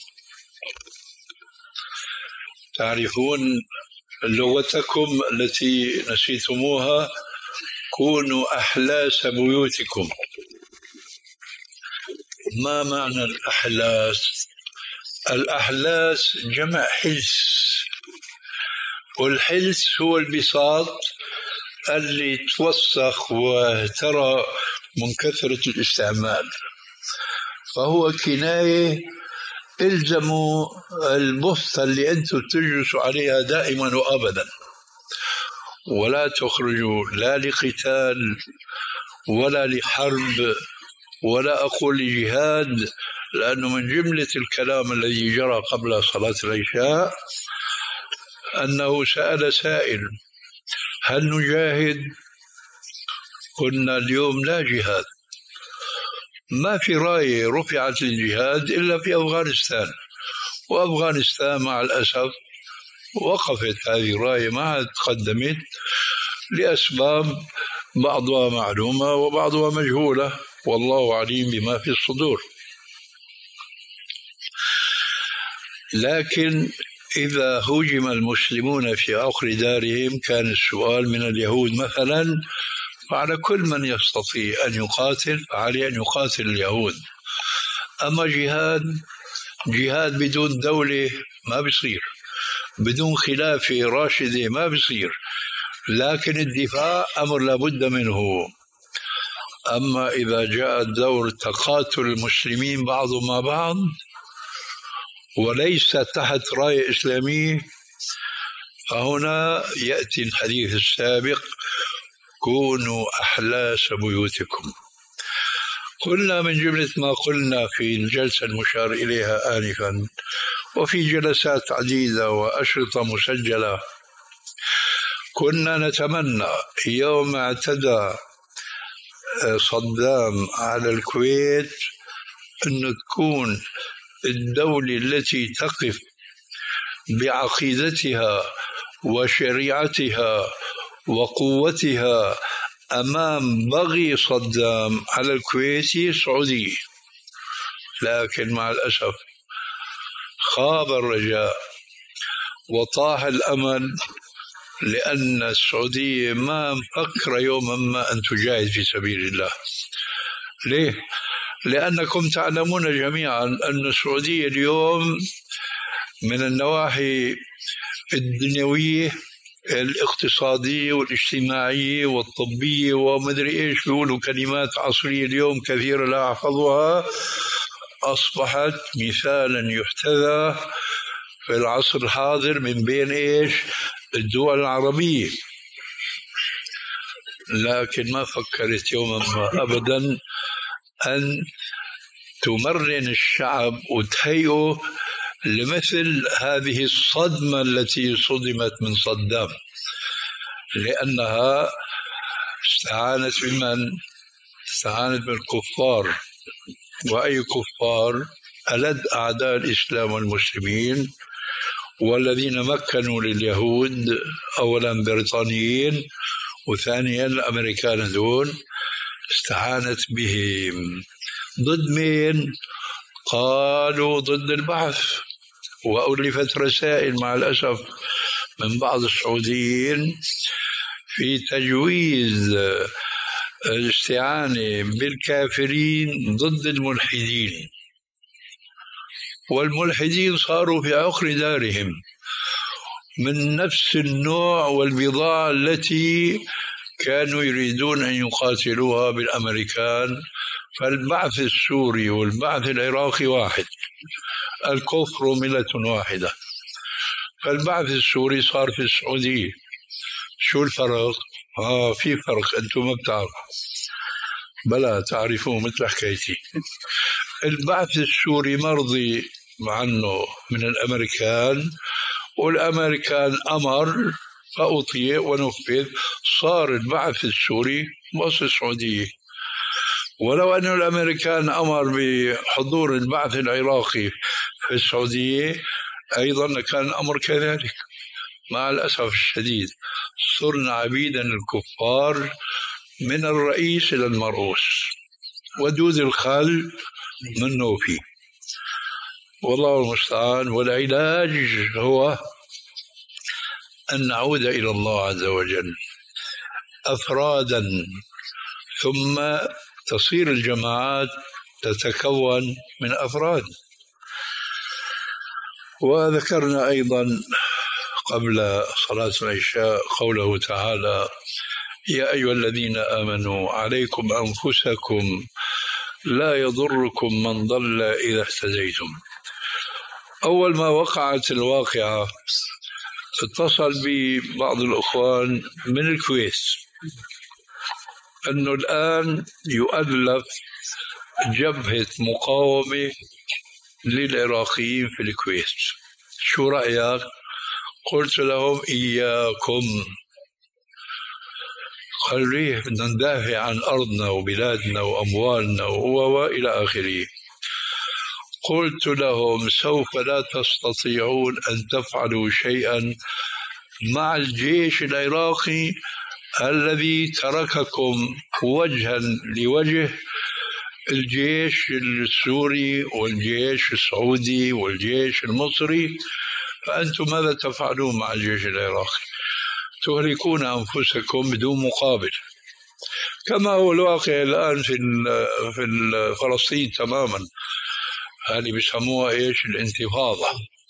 تعرفون لغتكم التي نسيتموها، كونوا أحلاس بيوتكم. ما معنى الأحلاس؟ الأحلاس جمع حلس، والحلس هو البساط اللي توسخ وترى من كثرة الاستعمال، فهو كناية الزموا البسطة اللي أنتم تجلسوا عليها دائما وأبدا، ولا تخرجوا لا لقتال ولا لحرب ولا أقول لجهاد، لأنه من جملة الكلام الذي جرى قبل صلاة العشاء أنه سأل سائل هل نجاهد؟ قلنا اليوم لا جهاد، ما في راية رفعت للجهاد إلا في أفغانستان، وأفغانستان مع الأسف وقفت هذه الراية ما عاد تقدمت لأسباب بعضها معلومة وبعضها مجهولة، والله عليم بما في الصدور. لكن إذا هجم المسلمون في عقر دارهم كان السؤال من اليهود مثلا، فعلى كل من يستطيع أن يقاتل فعليه أن يقاتل اليهود. أما جهاد جهاد بدون دولة ما بيصير، بدون خلافة راشدة ما بيصير، لكن الدفاع أمر لابد منه. أما إذا جاء دور تقاتل المسلمين بعضهم مع بعض وليس تحت راية إسلامية، فهنا يأتي الحديث السابق كونوا أحلاس بيوتكم. قلنا من جملة ما قلنا في الجلسة المشار إليها آنفا وفي جلسات عديدة وأشرطة مسجلة، كنا نتمنى يوم اعتدى صدام على الكويت أن تكون الدولة التي تقف بعقيدتها وشريعتها وقوتها أمام بغي صدام على الكويت السعودية، لكن مع الأسف خاب الرجاء وطاح الأمل، لأن السعودية ما مفكرة يوما ما أن تجاهد في سبيل الله. ليه؟ لأنكم تعلمون جميعا أن السعودية اليوم من النواحي الدنيوية الاقتصادية والاجتماعية والطبية ومدري إيش، بيقولوا كلمات عصرية اليوم كثيرة لا أحفظها، أصبحت مثالا يحتذى في العصر الحاضر من بين إيش الدول العربية. لكن ما فكرت يوما ما أبدا أن تمرن الشعب وتهيئه لمثل هذه الصدمة التي صدمت من صدام، لأنها استعانت بمن؟ استعانت بالكفار. وأي كفار؟ ألد أعداء الإسلام والمسلمين، والذين مكنوا لليهود أولا بريطانيين وثانيا الأمريكان دون. استعانت بهم ضد مين؟ قالوا ضد البعث. وألفت رسائل مع الأسف من بعض السعوديين في تجويز الاستعانة بالكافرين ضد الملحدين، والملحدين صاروا في عقر دارهم من نفس النوع والبضاعة التي كانوا يريدون أن يقاتلوها بالأمريكان. فالبعث السوري والبعث العراقي واحد، الكفر ملة واحدة. فالبعث السوري صار في السعودية. شو الفرق؟ آه في فرق، أنتم ما بتعرفوا. بلا تعرفون مثل حكايتي. البعث السوري مرضي عنه من الأمريكان، والأمريكان أمر فأطيع ونفذ، صار البعث السوري مصر السعودية. ولو أن الأمريكان أمر بحضور البعث العراقي في السعودية أيضا كان الأمر كذلك. مع الأسف الشديد صرنا عبيدا الكفار من الرئيس إلى المرؤوس، ودود الخل منه فيه. والله المستعان. والعلاج هو أن نعود إلى الله عز وجل أفرادا، ثم تصير الجماعات تتكون من أفراد. وذكرنا أيضا قبل صلاة العشاء قوله تعالى: يا أيها الذين آمنوا عليكم أنفسكم لا يضركم من ضل إذا اهتديتم. أول ما وقعت الواقعة اتصل بي بعض الأخوان من الكويت أنه الآن يؤلف جبهة مقاومة للعراقيين في الكويت، شو رأيك؟ قلت لهم إياكم. قال لي بدنا ندافع عن أرضنا وبلادنا وأموالنا وإلى آخره. قلت لهم سوف لا تستطيعون أن تفعلوا شيئا مع الجيش العراقي الذي ترككم وجها لوجه الجيش السوري والجيش السعودي والجيش المصري. فأنتم ماذا تفعلون مع الجيش العراقي؟ تهلكون أنفسكم بدون مقابل، كما هو الواقع الآن في في فلسطين تماما. هذه بيسموها إيش؟ الانتفاضة.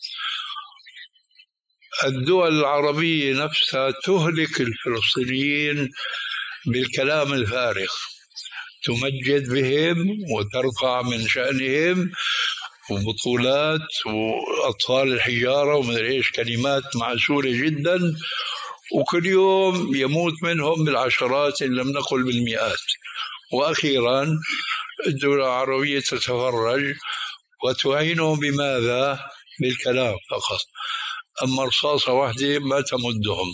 الدول العربية نفسها تهلك الفلسطينيين بالكلام الفارغ، تمجد بهم وترفع من شأنهم وبطولات وأطفال الحجارة ومدري إيش، كلمات معسولة جدا، وكل يوم يموت منهم بالعشرات إن لم نقل بالمئات. وأخيرا الدول العربية تتفرج وتعينهم بماذا؟ بالكلام فقط، أما رصاصة واحدة ما تمدهم.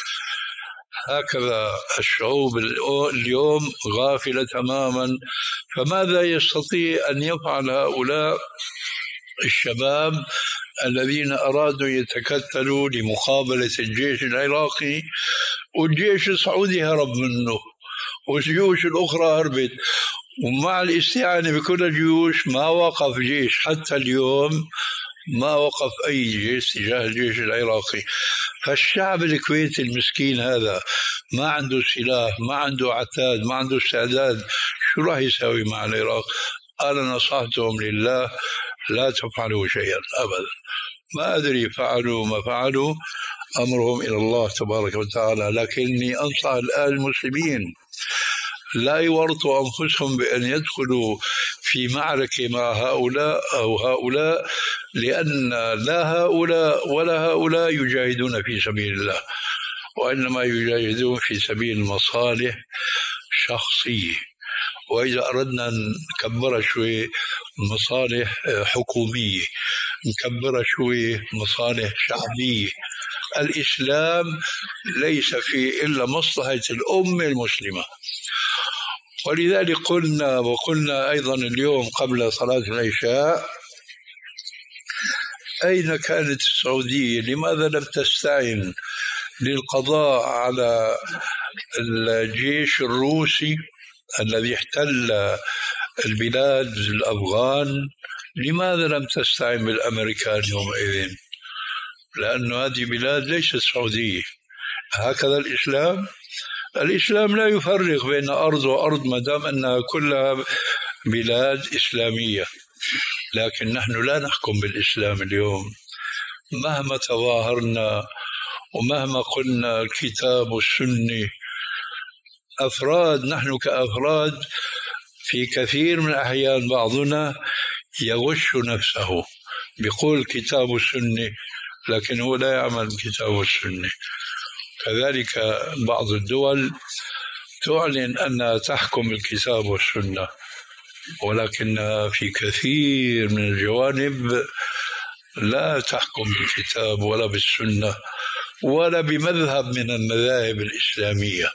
هكذا الشعوب اليوم غافلة تماما. فماذا يستطيع أن يفعل هؤلاء الشباب الذين أرادوا يتكتلوا لمقابلة الجيش العراقي؟ والجيش السعودي هرب منه والجيوش الأخرى هربت، ومع الاستعانة بكل الجيوش ما وقف جيش حتى اليوم، ما وقف أي جيش تجاه الجيش العراقي. فالشعب الكويتي المسكين هذا ما عنده سلاح، ما عنده عتاد، ما عنده استعداد، شو راح يساوي مع العراق؟ أنا نصحتهم لله لا تفعلوا شيئا أبدا. ما أدري فعلوا ما فعلوا، أمرهم إلى الله تبارك وتعالى. لكني أنصح الآن المسلمين لا يورطوا أنفسهم بأن يدخلوا في معركة مع هؤلاء أو هؤلاء، لأن لا هؤلاء ولا هؤلاء يجاهدون في سبيل الله. وإنما يجاهدون في سبيل المصالح الشخصية. وإذا أردنا نكبر شوي مصالح حكومية، نكبر شوي مصالح شعبية. الإسلام ليس فيه إلا مصلحة الأمة المسلمة. ولذلك قلنا وقلنا أيضا اليوم قبل صلاة العشاء: أين كانت السعودية؟ لماذا لم تستعن للقضاء على الجيش الروسي الذي احتل البلاد الأفغان؟ لماذا لم تستعن بالأمريكان يومئذ؟ لأن هذه بلاد ليست سعودية. هكذا الإسلام الإسلام لا يفرق بين أرض وأرض ما دام أنها كلها بلاد إسلامية. لكن نحن لا نحكم بالإسلام اليوم، مهما تظاهرنا ومهما قلنا الكتاب والسنة. أفراد نحن كأفراد في كثير من الأحيان بعضنا يغش نفسه، بيقول كتاب والسنة لكن هو لا يعمل الكتاب والسنة. كذلك بعض الدول تعلن أنها تحكم الكتاب والسنة، ولكنها في كثير من الجوانب لا تحكم بالكتاب ولا بالسنة ولا بمذهب من المذاهب الإسلامية.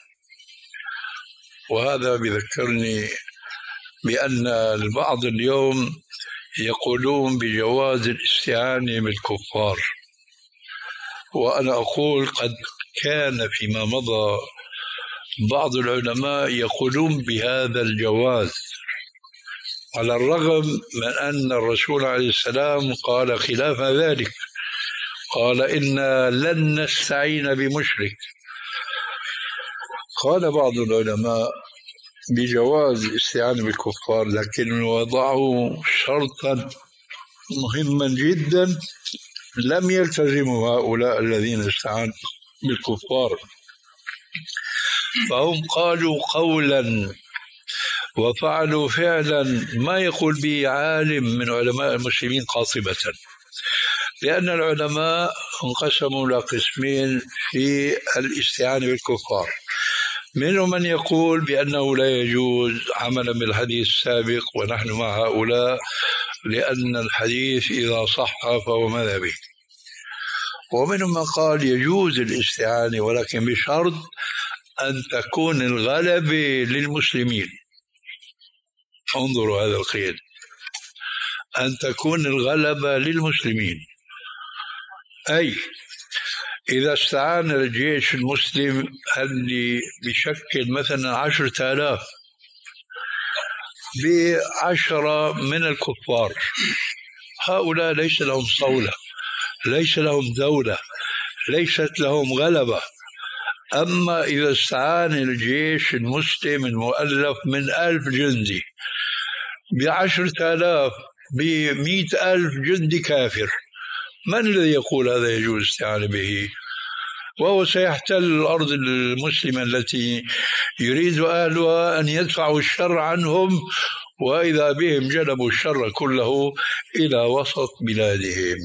وهذا بذكرني بأن البعض اليوم يقولون بجواز الاستعانة بالكفار، وأنا أقول قد كان فيما مضى بعض العلماء يقولون بهذا الجواز، على الرغم من أن الرسول عليه السلام قال خلاف ذلك، قال إنا لن نستعين بمشرك. قال بعض العلماء بجواز الاستعانة بالكفار، لكن وضعوا شرطا مهما جدا لم يلتزموا هؤلاء الذين استعانوا بالكفار، فهم قالوا قولا وفعلوا فعلا ما يقول به عالم من علماء المسلمين قاطبة. لأن العلماء انقسموا إلى قسمين في الاستعانة بالكفار: منهم من يقول بأنه لا يجوز عملا بالحديث السابق ونحن مع هؤلاء، لأن الحديث إذا صح فهو مذهبي. ومنهم من قال يجوز الاستعانة ولكن بشرط أن تكون الغلبة للمسلمين. انظروا هذا القيد: أن تكون الغلبة للمسلمين، أي إذا استعان الجيش المسلم اللي بشكل مثلا عشرة آلاف بعشرة من الكفار، هؤلاء ليس لهم صولة، ليس لهم دولة، ليست لهم غلبة. أما إذا استعان الجيش المسلم المؤلف من ألف جندي بعشرة آلاف بمئة ألف جندي كافر، من الذي يقول هذا يجوز الاستعانة به؟ وهو سيحتل الأرض المسلمة التي يريد أهلها أن يدفعوا الشر عنهم، وإذا بهم جلبوا الشر كله إلى وسط بلادهم.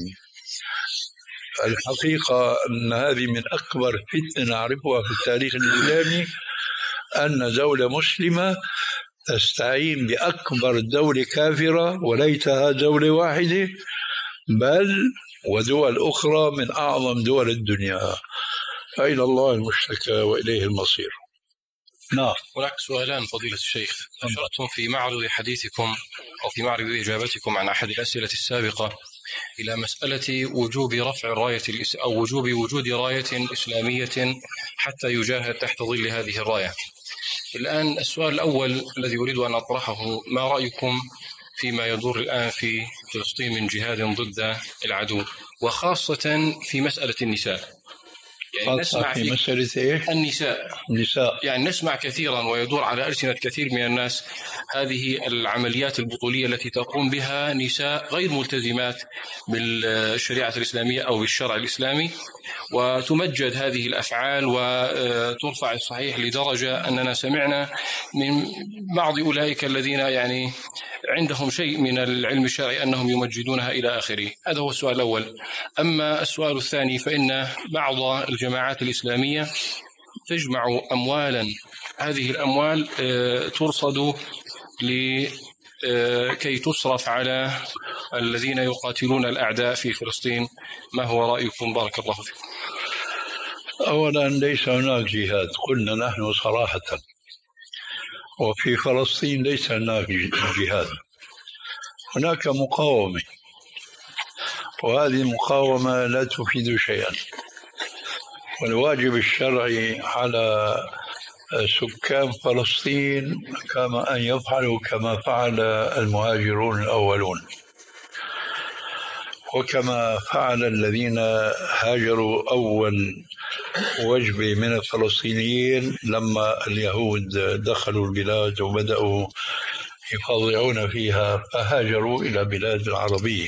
الحقيقة أن هذه من أكبر فتنة نعرفها في التاريخ الإسلامي، أن دولة مسلمة تستعين بأكبر دولة كافرة وليتها دولة واحدة، بل ودول أخرى من أعظم دول الدنيا. فإلى الله المشتكى وإليه المصير. نعم. هناك سؤالان فضيلة الشيخ. أشرتم في معرض حديثكم أو في معرض إجابتكم عن أحد الأسئلة السابقة إلى مسألة وجوب رفع الراية أو وجوب وجود راية إسلامية حتى يجاهد تحت ظل هذه الراية. الآن السؤال الأول الذي أريد أن أطرحه: ما رأيكم فيما يدور الآن في فلسطين من جهاد ضد العدو، وخاصة في مسألة النساء؟ يعني نسمع في مسألة إيه؟ النساء. النساء يعني نسمع كثيرا ويدور على ألسنة كثير من الناس هذه العمليات البطولية التي تقوم بها نساء غير ملتزمات بالشريعة الإسلامية أو بالشرع الإسلامي، وتمجد هذه الأفعال وترفع الصحيح لدرجة أننا سمعنا من بعض أولئك الذين يعني عندهم شيء من العلم الشرعي أنهم يمجدونها إلى آخره. هذا هو السؤال الأول. أما السؤال الثاني فإن بعض الجماعات الإسلامية تجمع أموالا، هذه الأموال ترصد لكي تصرف على الذين يقاتلون الأعداء في فلسطين. ما هو رأيكم؟ بارك الله فيكم. أولا ليس هناك جهاد، قلنا نحن صراحة، وفي فلسطين ليس هناك جهاد، هناك مقاومة، وهذه المقاومة لا تفيد شيئا. والواجب الشرعي على سكان فلسطين كما أن يفعلوا كما فعل المهاجرون الأولون، وكما فعل الذين هاجروا أول وجبة من الفلسطينيين لما اليهود دخلوا البلاد وبدأوا يفضعون فيها فهاجروا إلى بلاد العربية.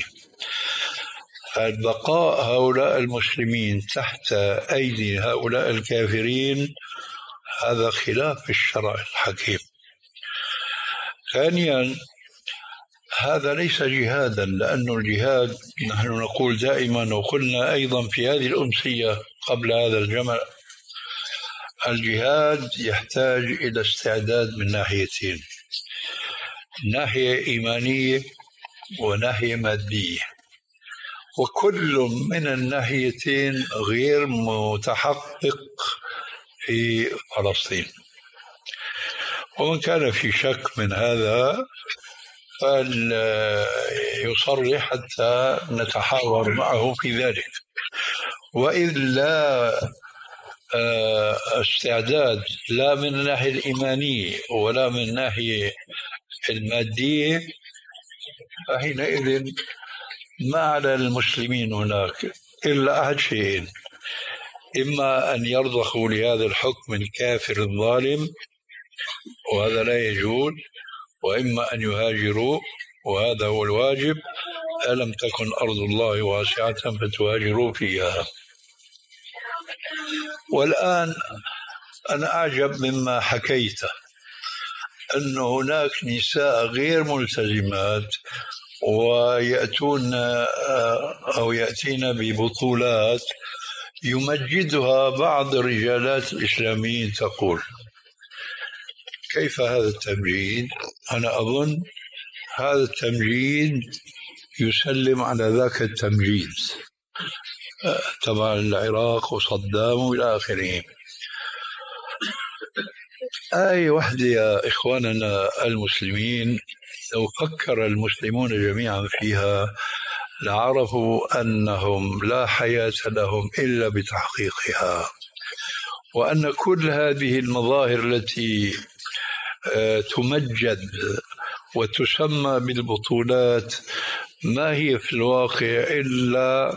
فالبقاء هؤلاء المسلمين تحت أيدي هؤلاء الكافرين هذا خلاف الشرع الحكيم. ثانيا هذا ليس جهادا، لأن الجهاد نحن نقول دائما وقلنا أيضا في هذه الأمسية قبل هذا الجمع، الجهاد يحتاج إلى استعداد من ناحيتين، ناحية إيمانية وناحية مادية، وكل من الناحيتين غير متحقق في فلسطين. ومن كان في شك من هذا فليصرح حتى نتحاور معه في ذلك. وإلا استعداد لا من الناحية الإيمانية ولا من الناحية المادية، فحينئذ ما على المسلمين هناك إلا أحد شيئين: إما أن يرضخوا لهذا الحكم الكافر الظالم وهذا لا يجوز، وإما أن يهاجروا وهذا هو الواجب. ألم تكن أرض الله واسعة فتهاجروا فيها. والآن أنا أعجب مما حكيته، أن هناك نساء غير ملتزمات ويأتون أو يأتين ببطولات يمجدها بعض الرجالات الإسلاميين. تقول كيف هذا التمجيد؟ أنا أظن هذا التمجيد يسلم على ذاك التمجيد تبع العراق وصدام وإلى آخره. آية واحدة يا إخواننا المسلمين لو فكر المسلمون جميعا فيها لعرفوا أنهم لا حياة لهم إلا بتحقيقها، وأن كل هذه المظاهر التي تمجد وتسمى بالبطولات ما هي في الواقع إلا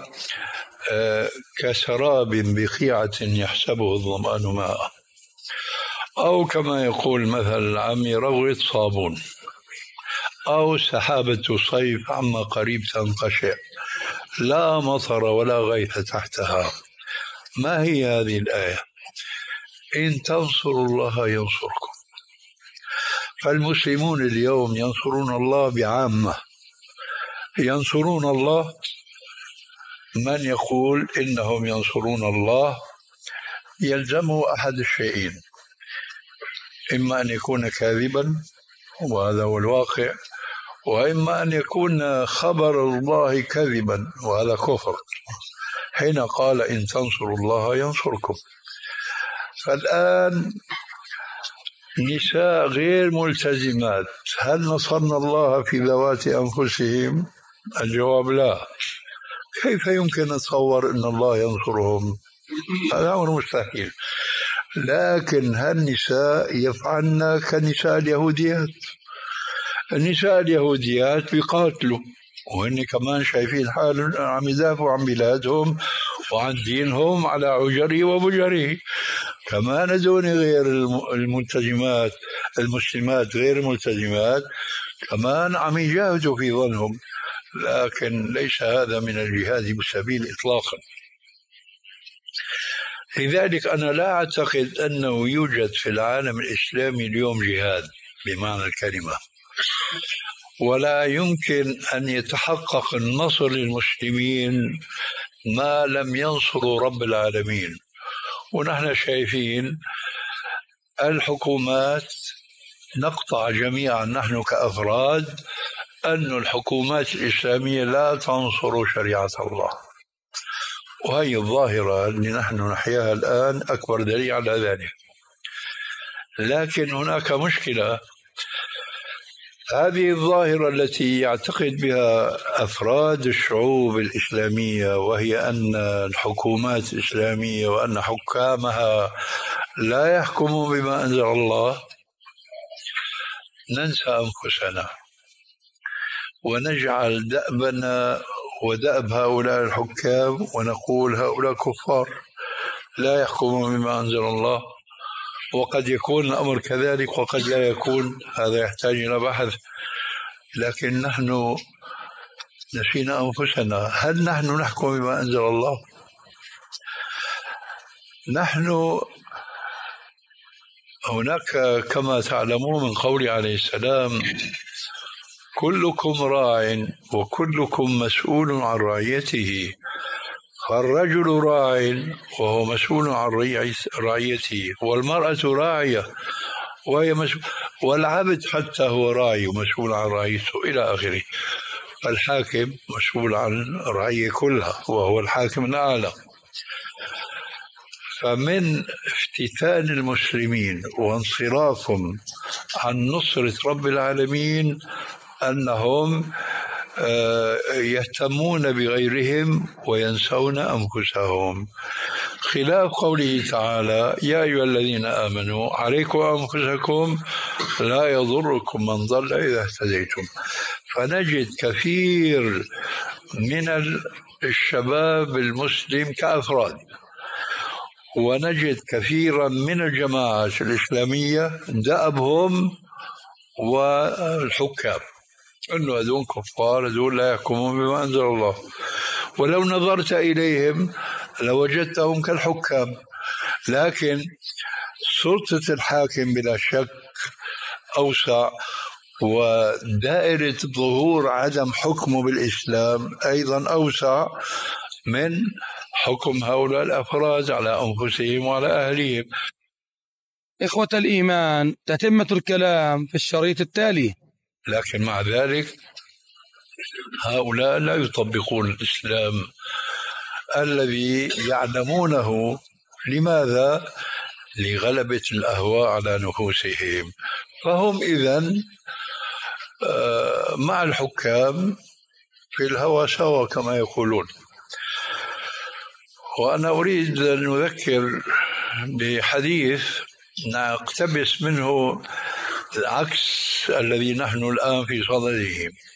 كسراب بقيعة يحسبه الظمآن ماء، أو كما يقول مثل العامي روض صابون، أو سحابة صيف عما قريب تنقشع، لا مطر ولا غيث تحتها. ما هي هذه الآية؟ إن تنصروا الله ينصركم. فالمسلمون اليوم ينصرون الله بعامة، ينصرون الله. من يقول إنهم ينصرون الله يلزمه أحد الشيئين: إما أن يكون كاذبا وهذا هو الواقع، وإما أن يكون خبر الله كذبا وهذا كفر، حين قال إن تنصروا الله ينصركم. فالآن نساء غير ملتزمات، هل نصرنا الله في ذوات أنفسهم؟ الجواب لا. كيف يمكن نتصور أن الله ينصرهم؟ هذا أمر مستحيل. لكن هالنساء يفعلن كنساء اليهوديات. النساء اليهوديات بيقاتلوا وهن كمان شايفين حالهم عم يدافعوا عن بلادهم وعن دينهم على عجره وبجره. كمان هذول غير الملتزمات المسلمات غير الملتزمات كمان عم يجاهدوا في ظنهم، لكن ليس هذا من الجهاد بالسبيل إطلاقا. لذلك أنا لا أعتقد أنه يوجد في العالم الإسلامي اليوم جهاد بمعنى الكلمة، ولا يمكن أن يتحقق النصر للمسلمين ما لم ينصروا رب العالمين. ونحن شايفين الحكومات، نقطع جميعا نحن كأفراد أن الحكومات الإسلامية لا تنصر شريعة الله، وهي الظاهرة اللي نحن نحياها الآن أكبر دليل على ذلك. لكن هناك مشكلة، هذه الظاهرة التي يعتقد بها أفراد الشعوب الإسلامية، وهي أن الحكومات الإسلامية وأن حكامها لا يحكموا بما أنزل الله، ننسى أنفسنا ونجعل دأبنا ودأب هؤلاء الحكام ونقول هؤلاء كفار لا يحكمون بما أنزل الله. وقد يكون الأمر كذلك وقد لا يكون، هذا يحتاج إلى بحث. لكن نحن نسينا أنفسنا، هل نحن نحكم بما أنزل الله؟ نحن هناك كما تعلمون من قول عليه السلام: كلكم راع وكلكم مسؤول عن رعيته، فالرجل راع وهو مسؤول عن رعيته، والمرأة راعية وهي مسؤول، والعبد حتى هو راعي ومسؤول عن رعيته إلى آخره. فالحاكم مسؤول عن الرعية كلها وهو الحاكم الأعلى. فمن افتتان المسلمين وانصرافهم عن نصرة رب العالمين أنهم يهتمون بغيرهم وينسون أنفسهم، خلاف قوله تعالى: يا أيها الذين آمنوا عليكم أنفسكم لا يضركم من ضل إذا اهتديتم. فنجد كثير من الشباب المسلم كأفراد، ونجد كثيرا من الجماعات الإسلامية دأبهم والحكام أنه هذول كفار، هذول لا يحكمون بما أنزل الله. ولو نظرت إليهم لوجدتهم كالحكام. لكن سلطة الحاكم بلا شك أوسع، ودائرة ظهور عدم حكمه بالإسلام أيضا أوسع من حكم هؤلاء الأفراد على أنفسهم وعلى أهليهم. إخوة الإيمان، تتمة الكلام في الشريط التالي. لكن مع ذلك هؤلاء لا يطبقون الإسلام الذي يعلمونه. لماذا؟ لغلبة الأهواء على نفوسهم. فهم إذن مع الحكام في الهوى سوا كما يقولون. وأنا أريد أن أذكر بحديث نقتبس منه العكس الذي نحن الآن في صدده.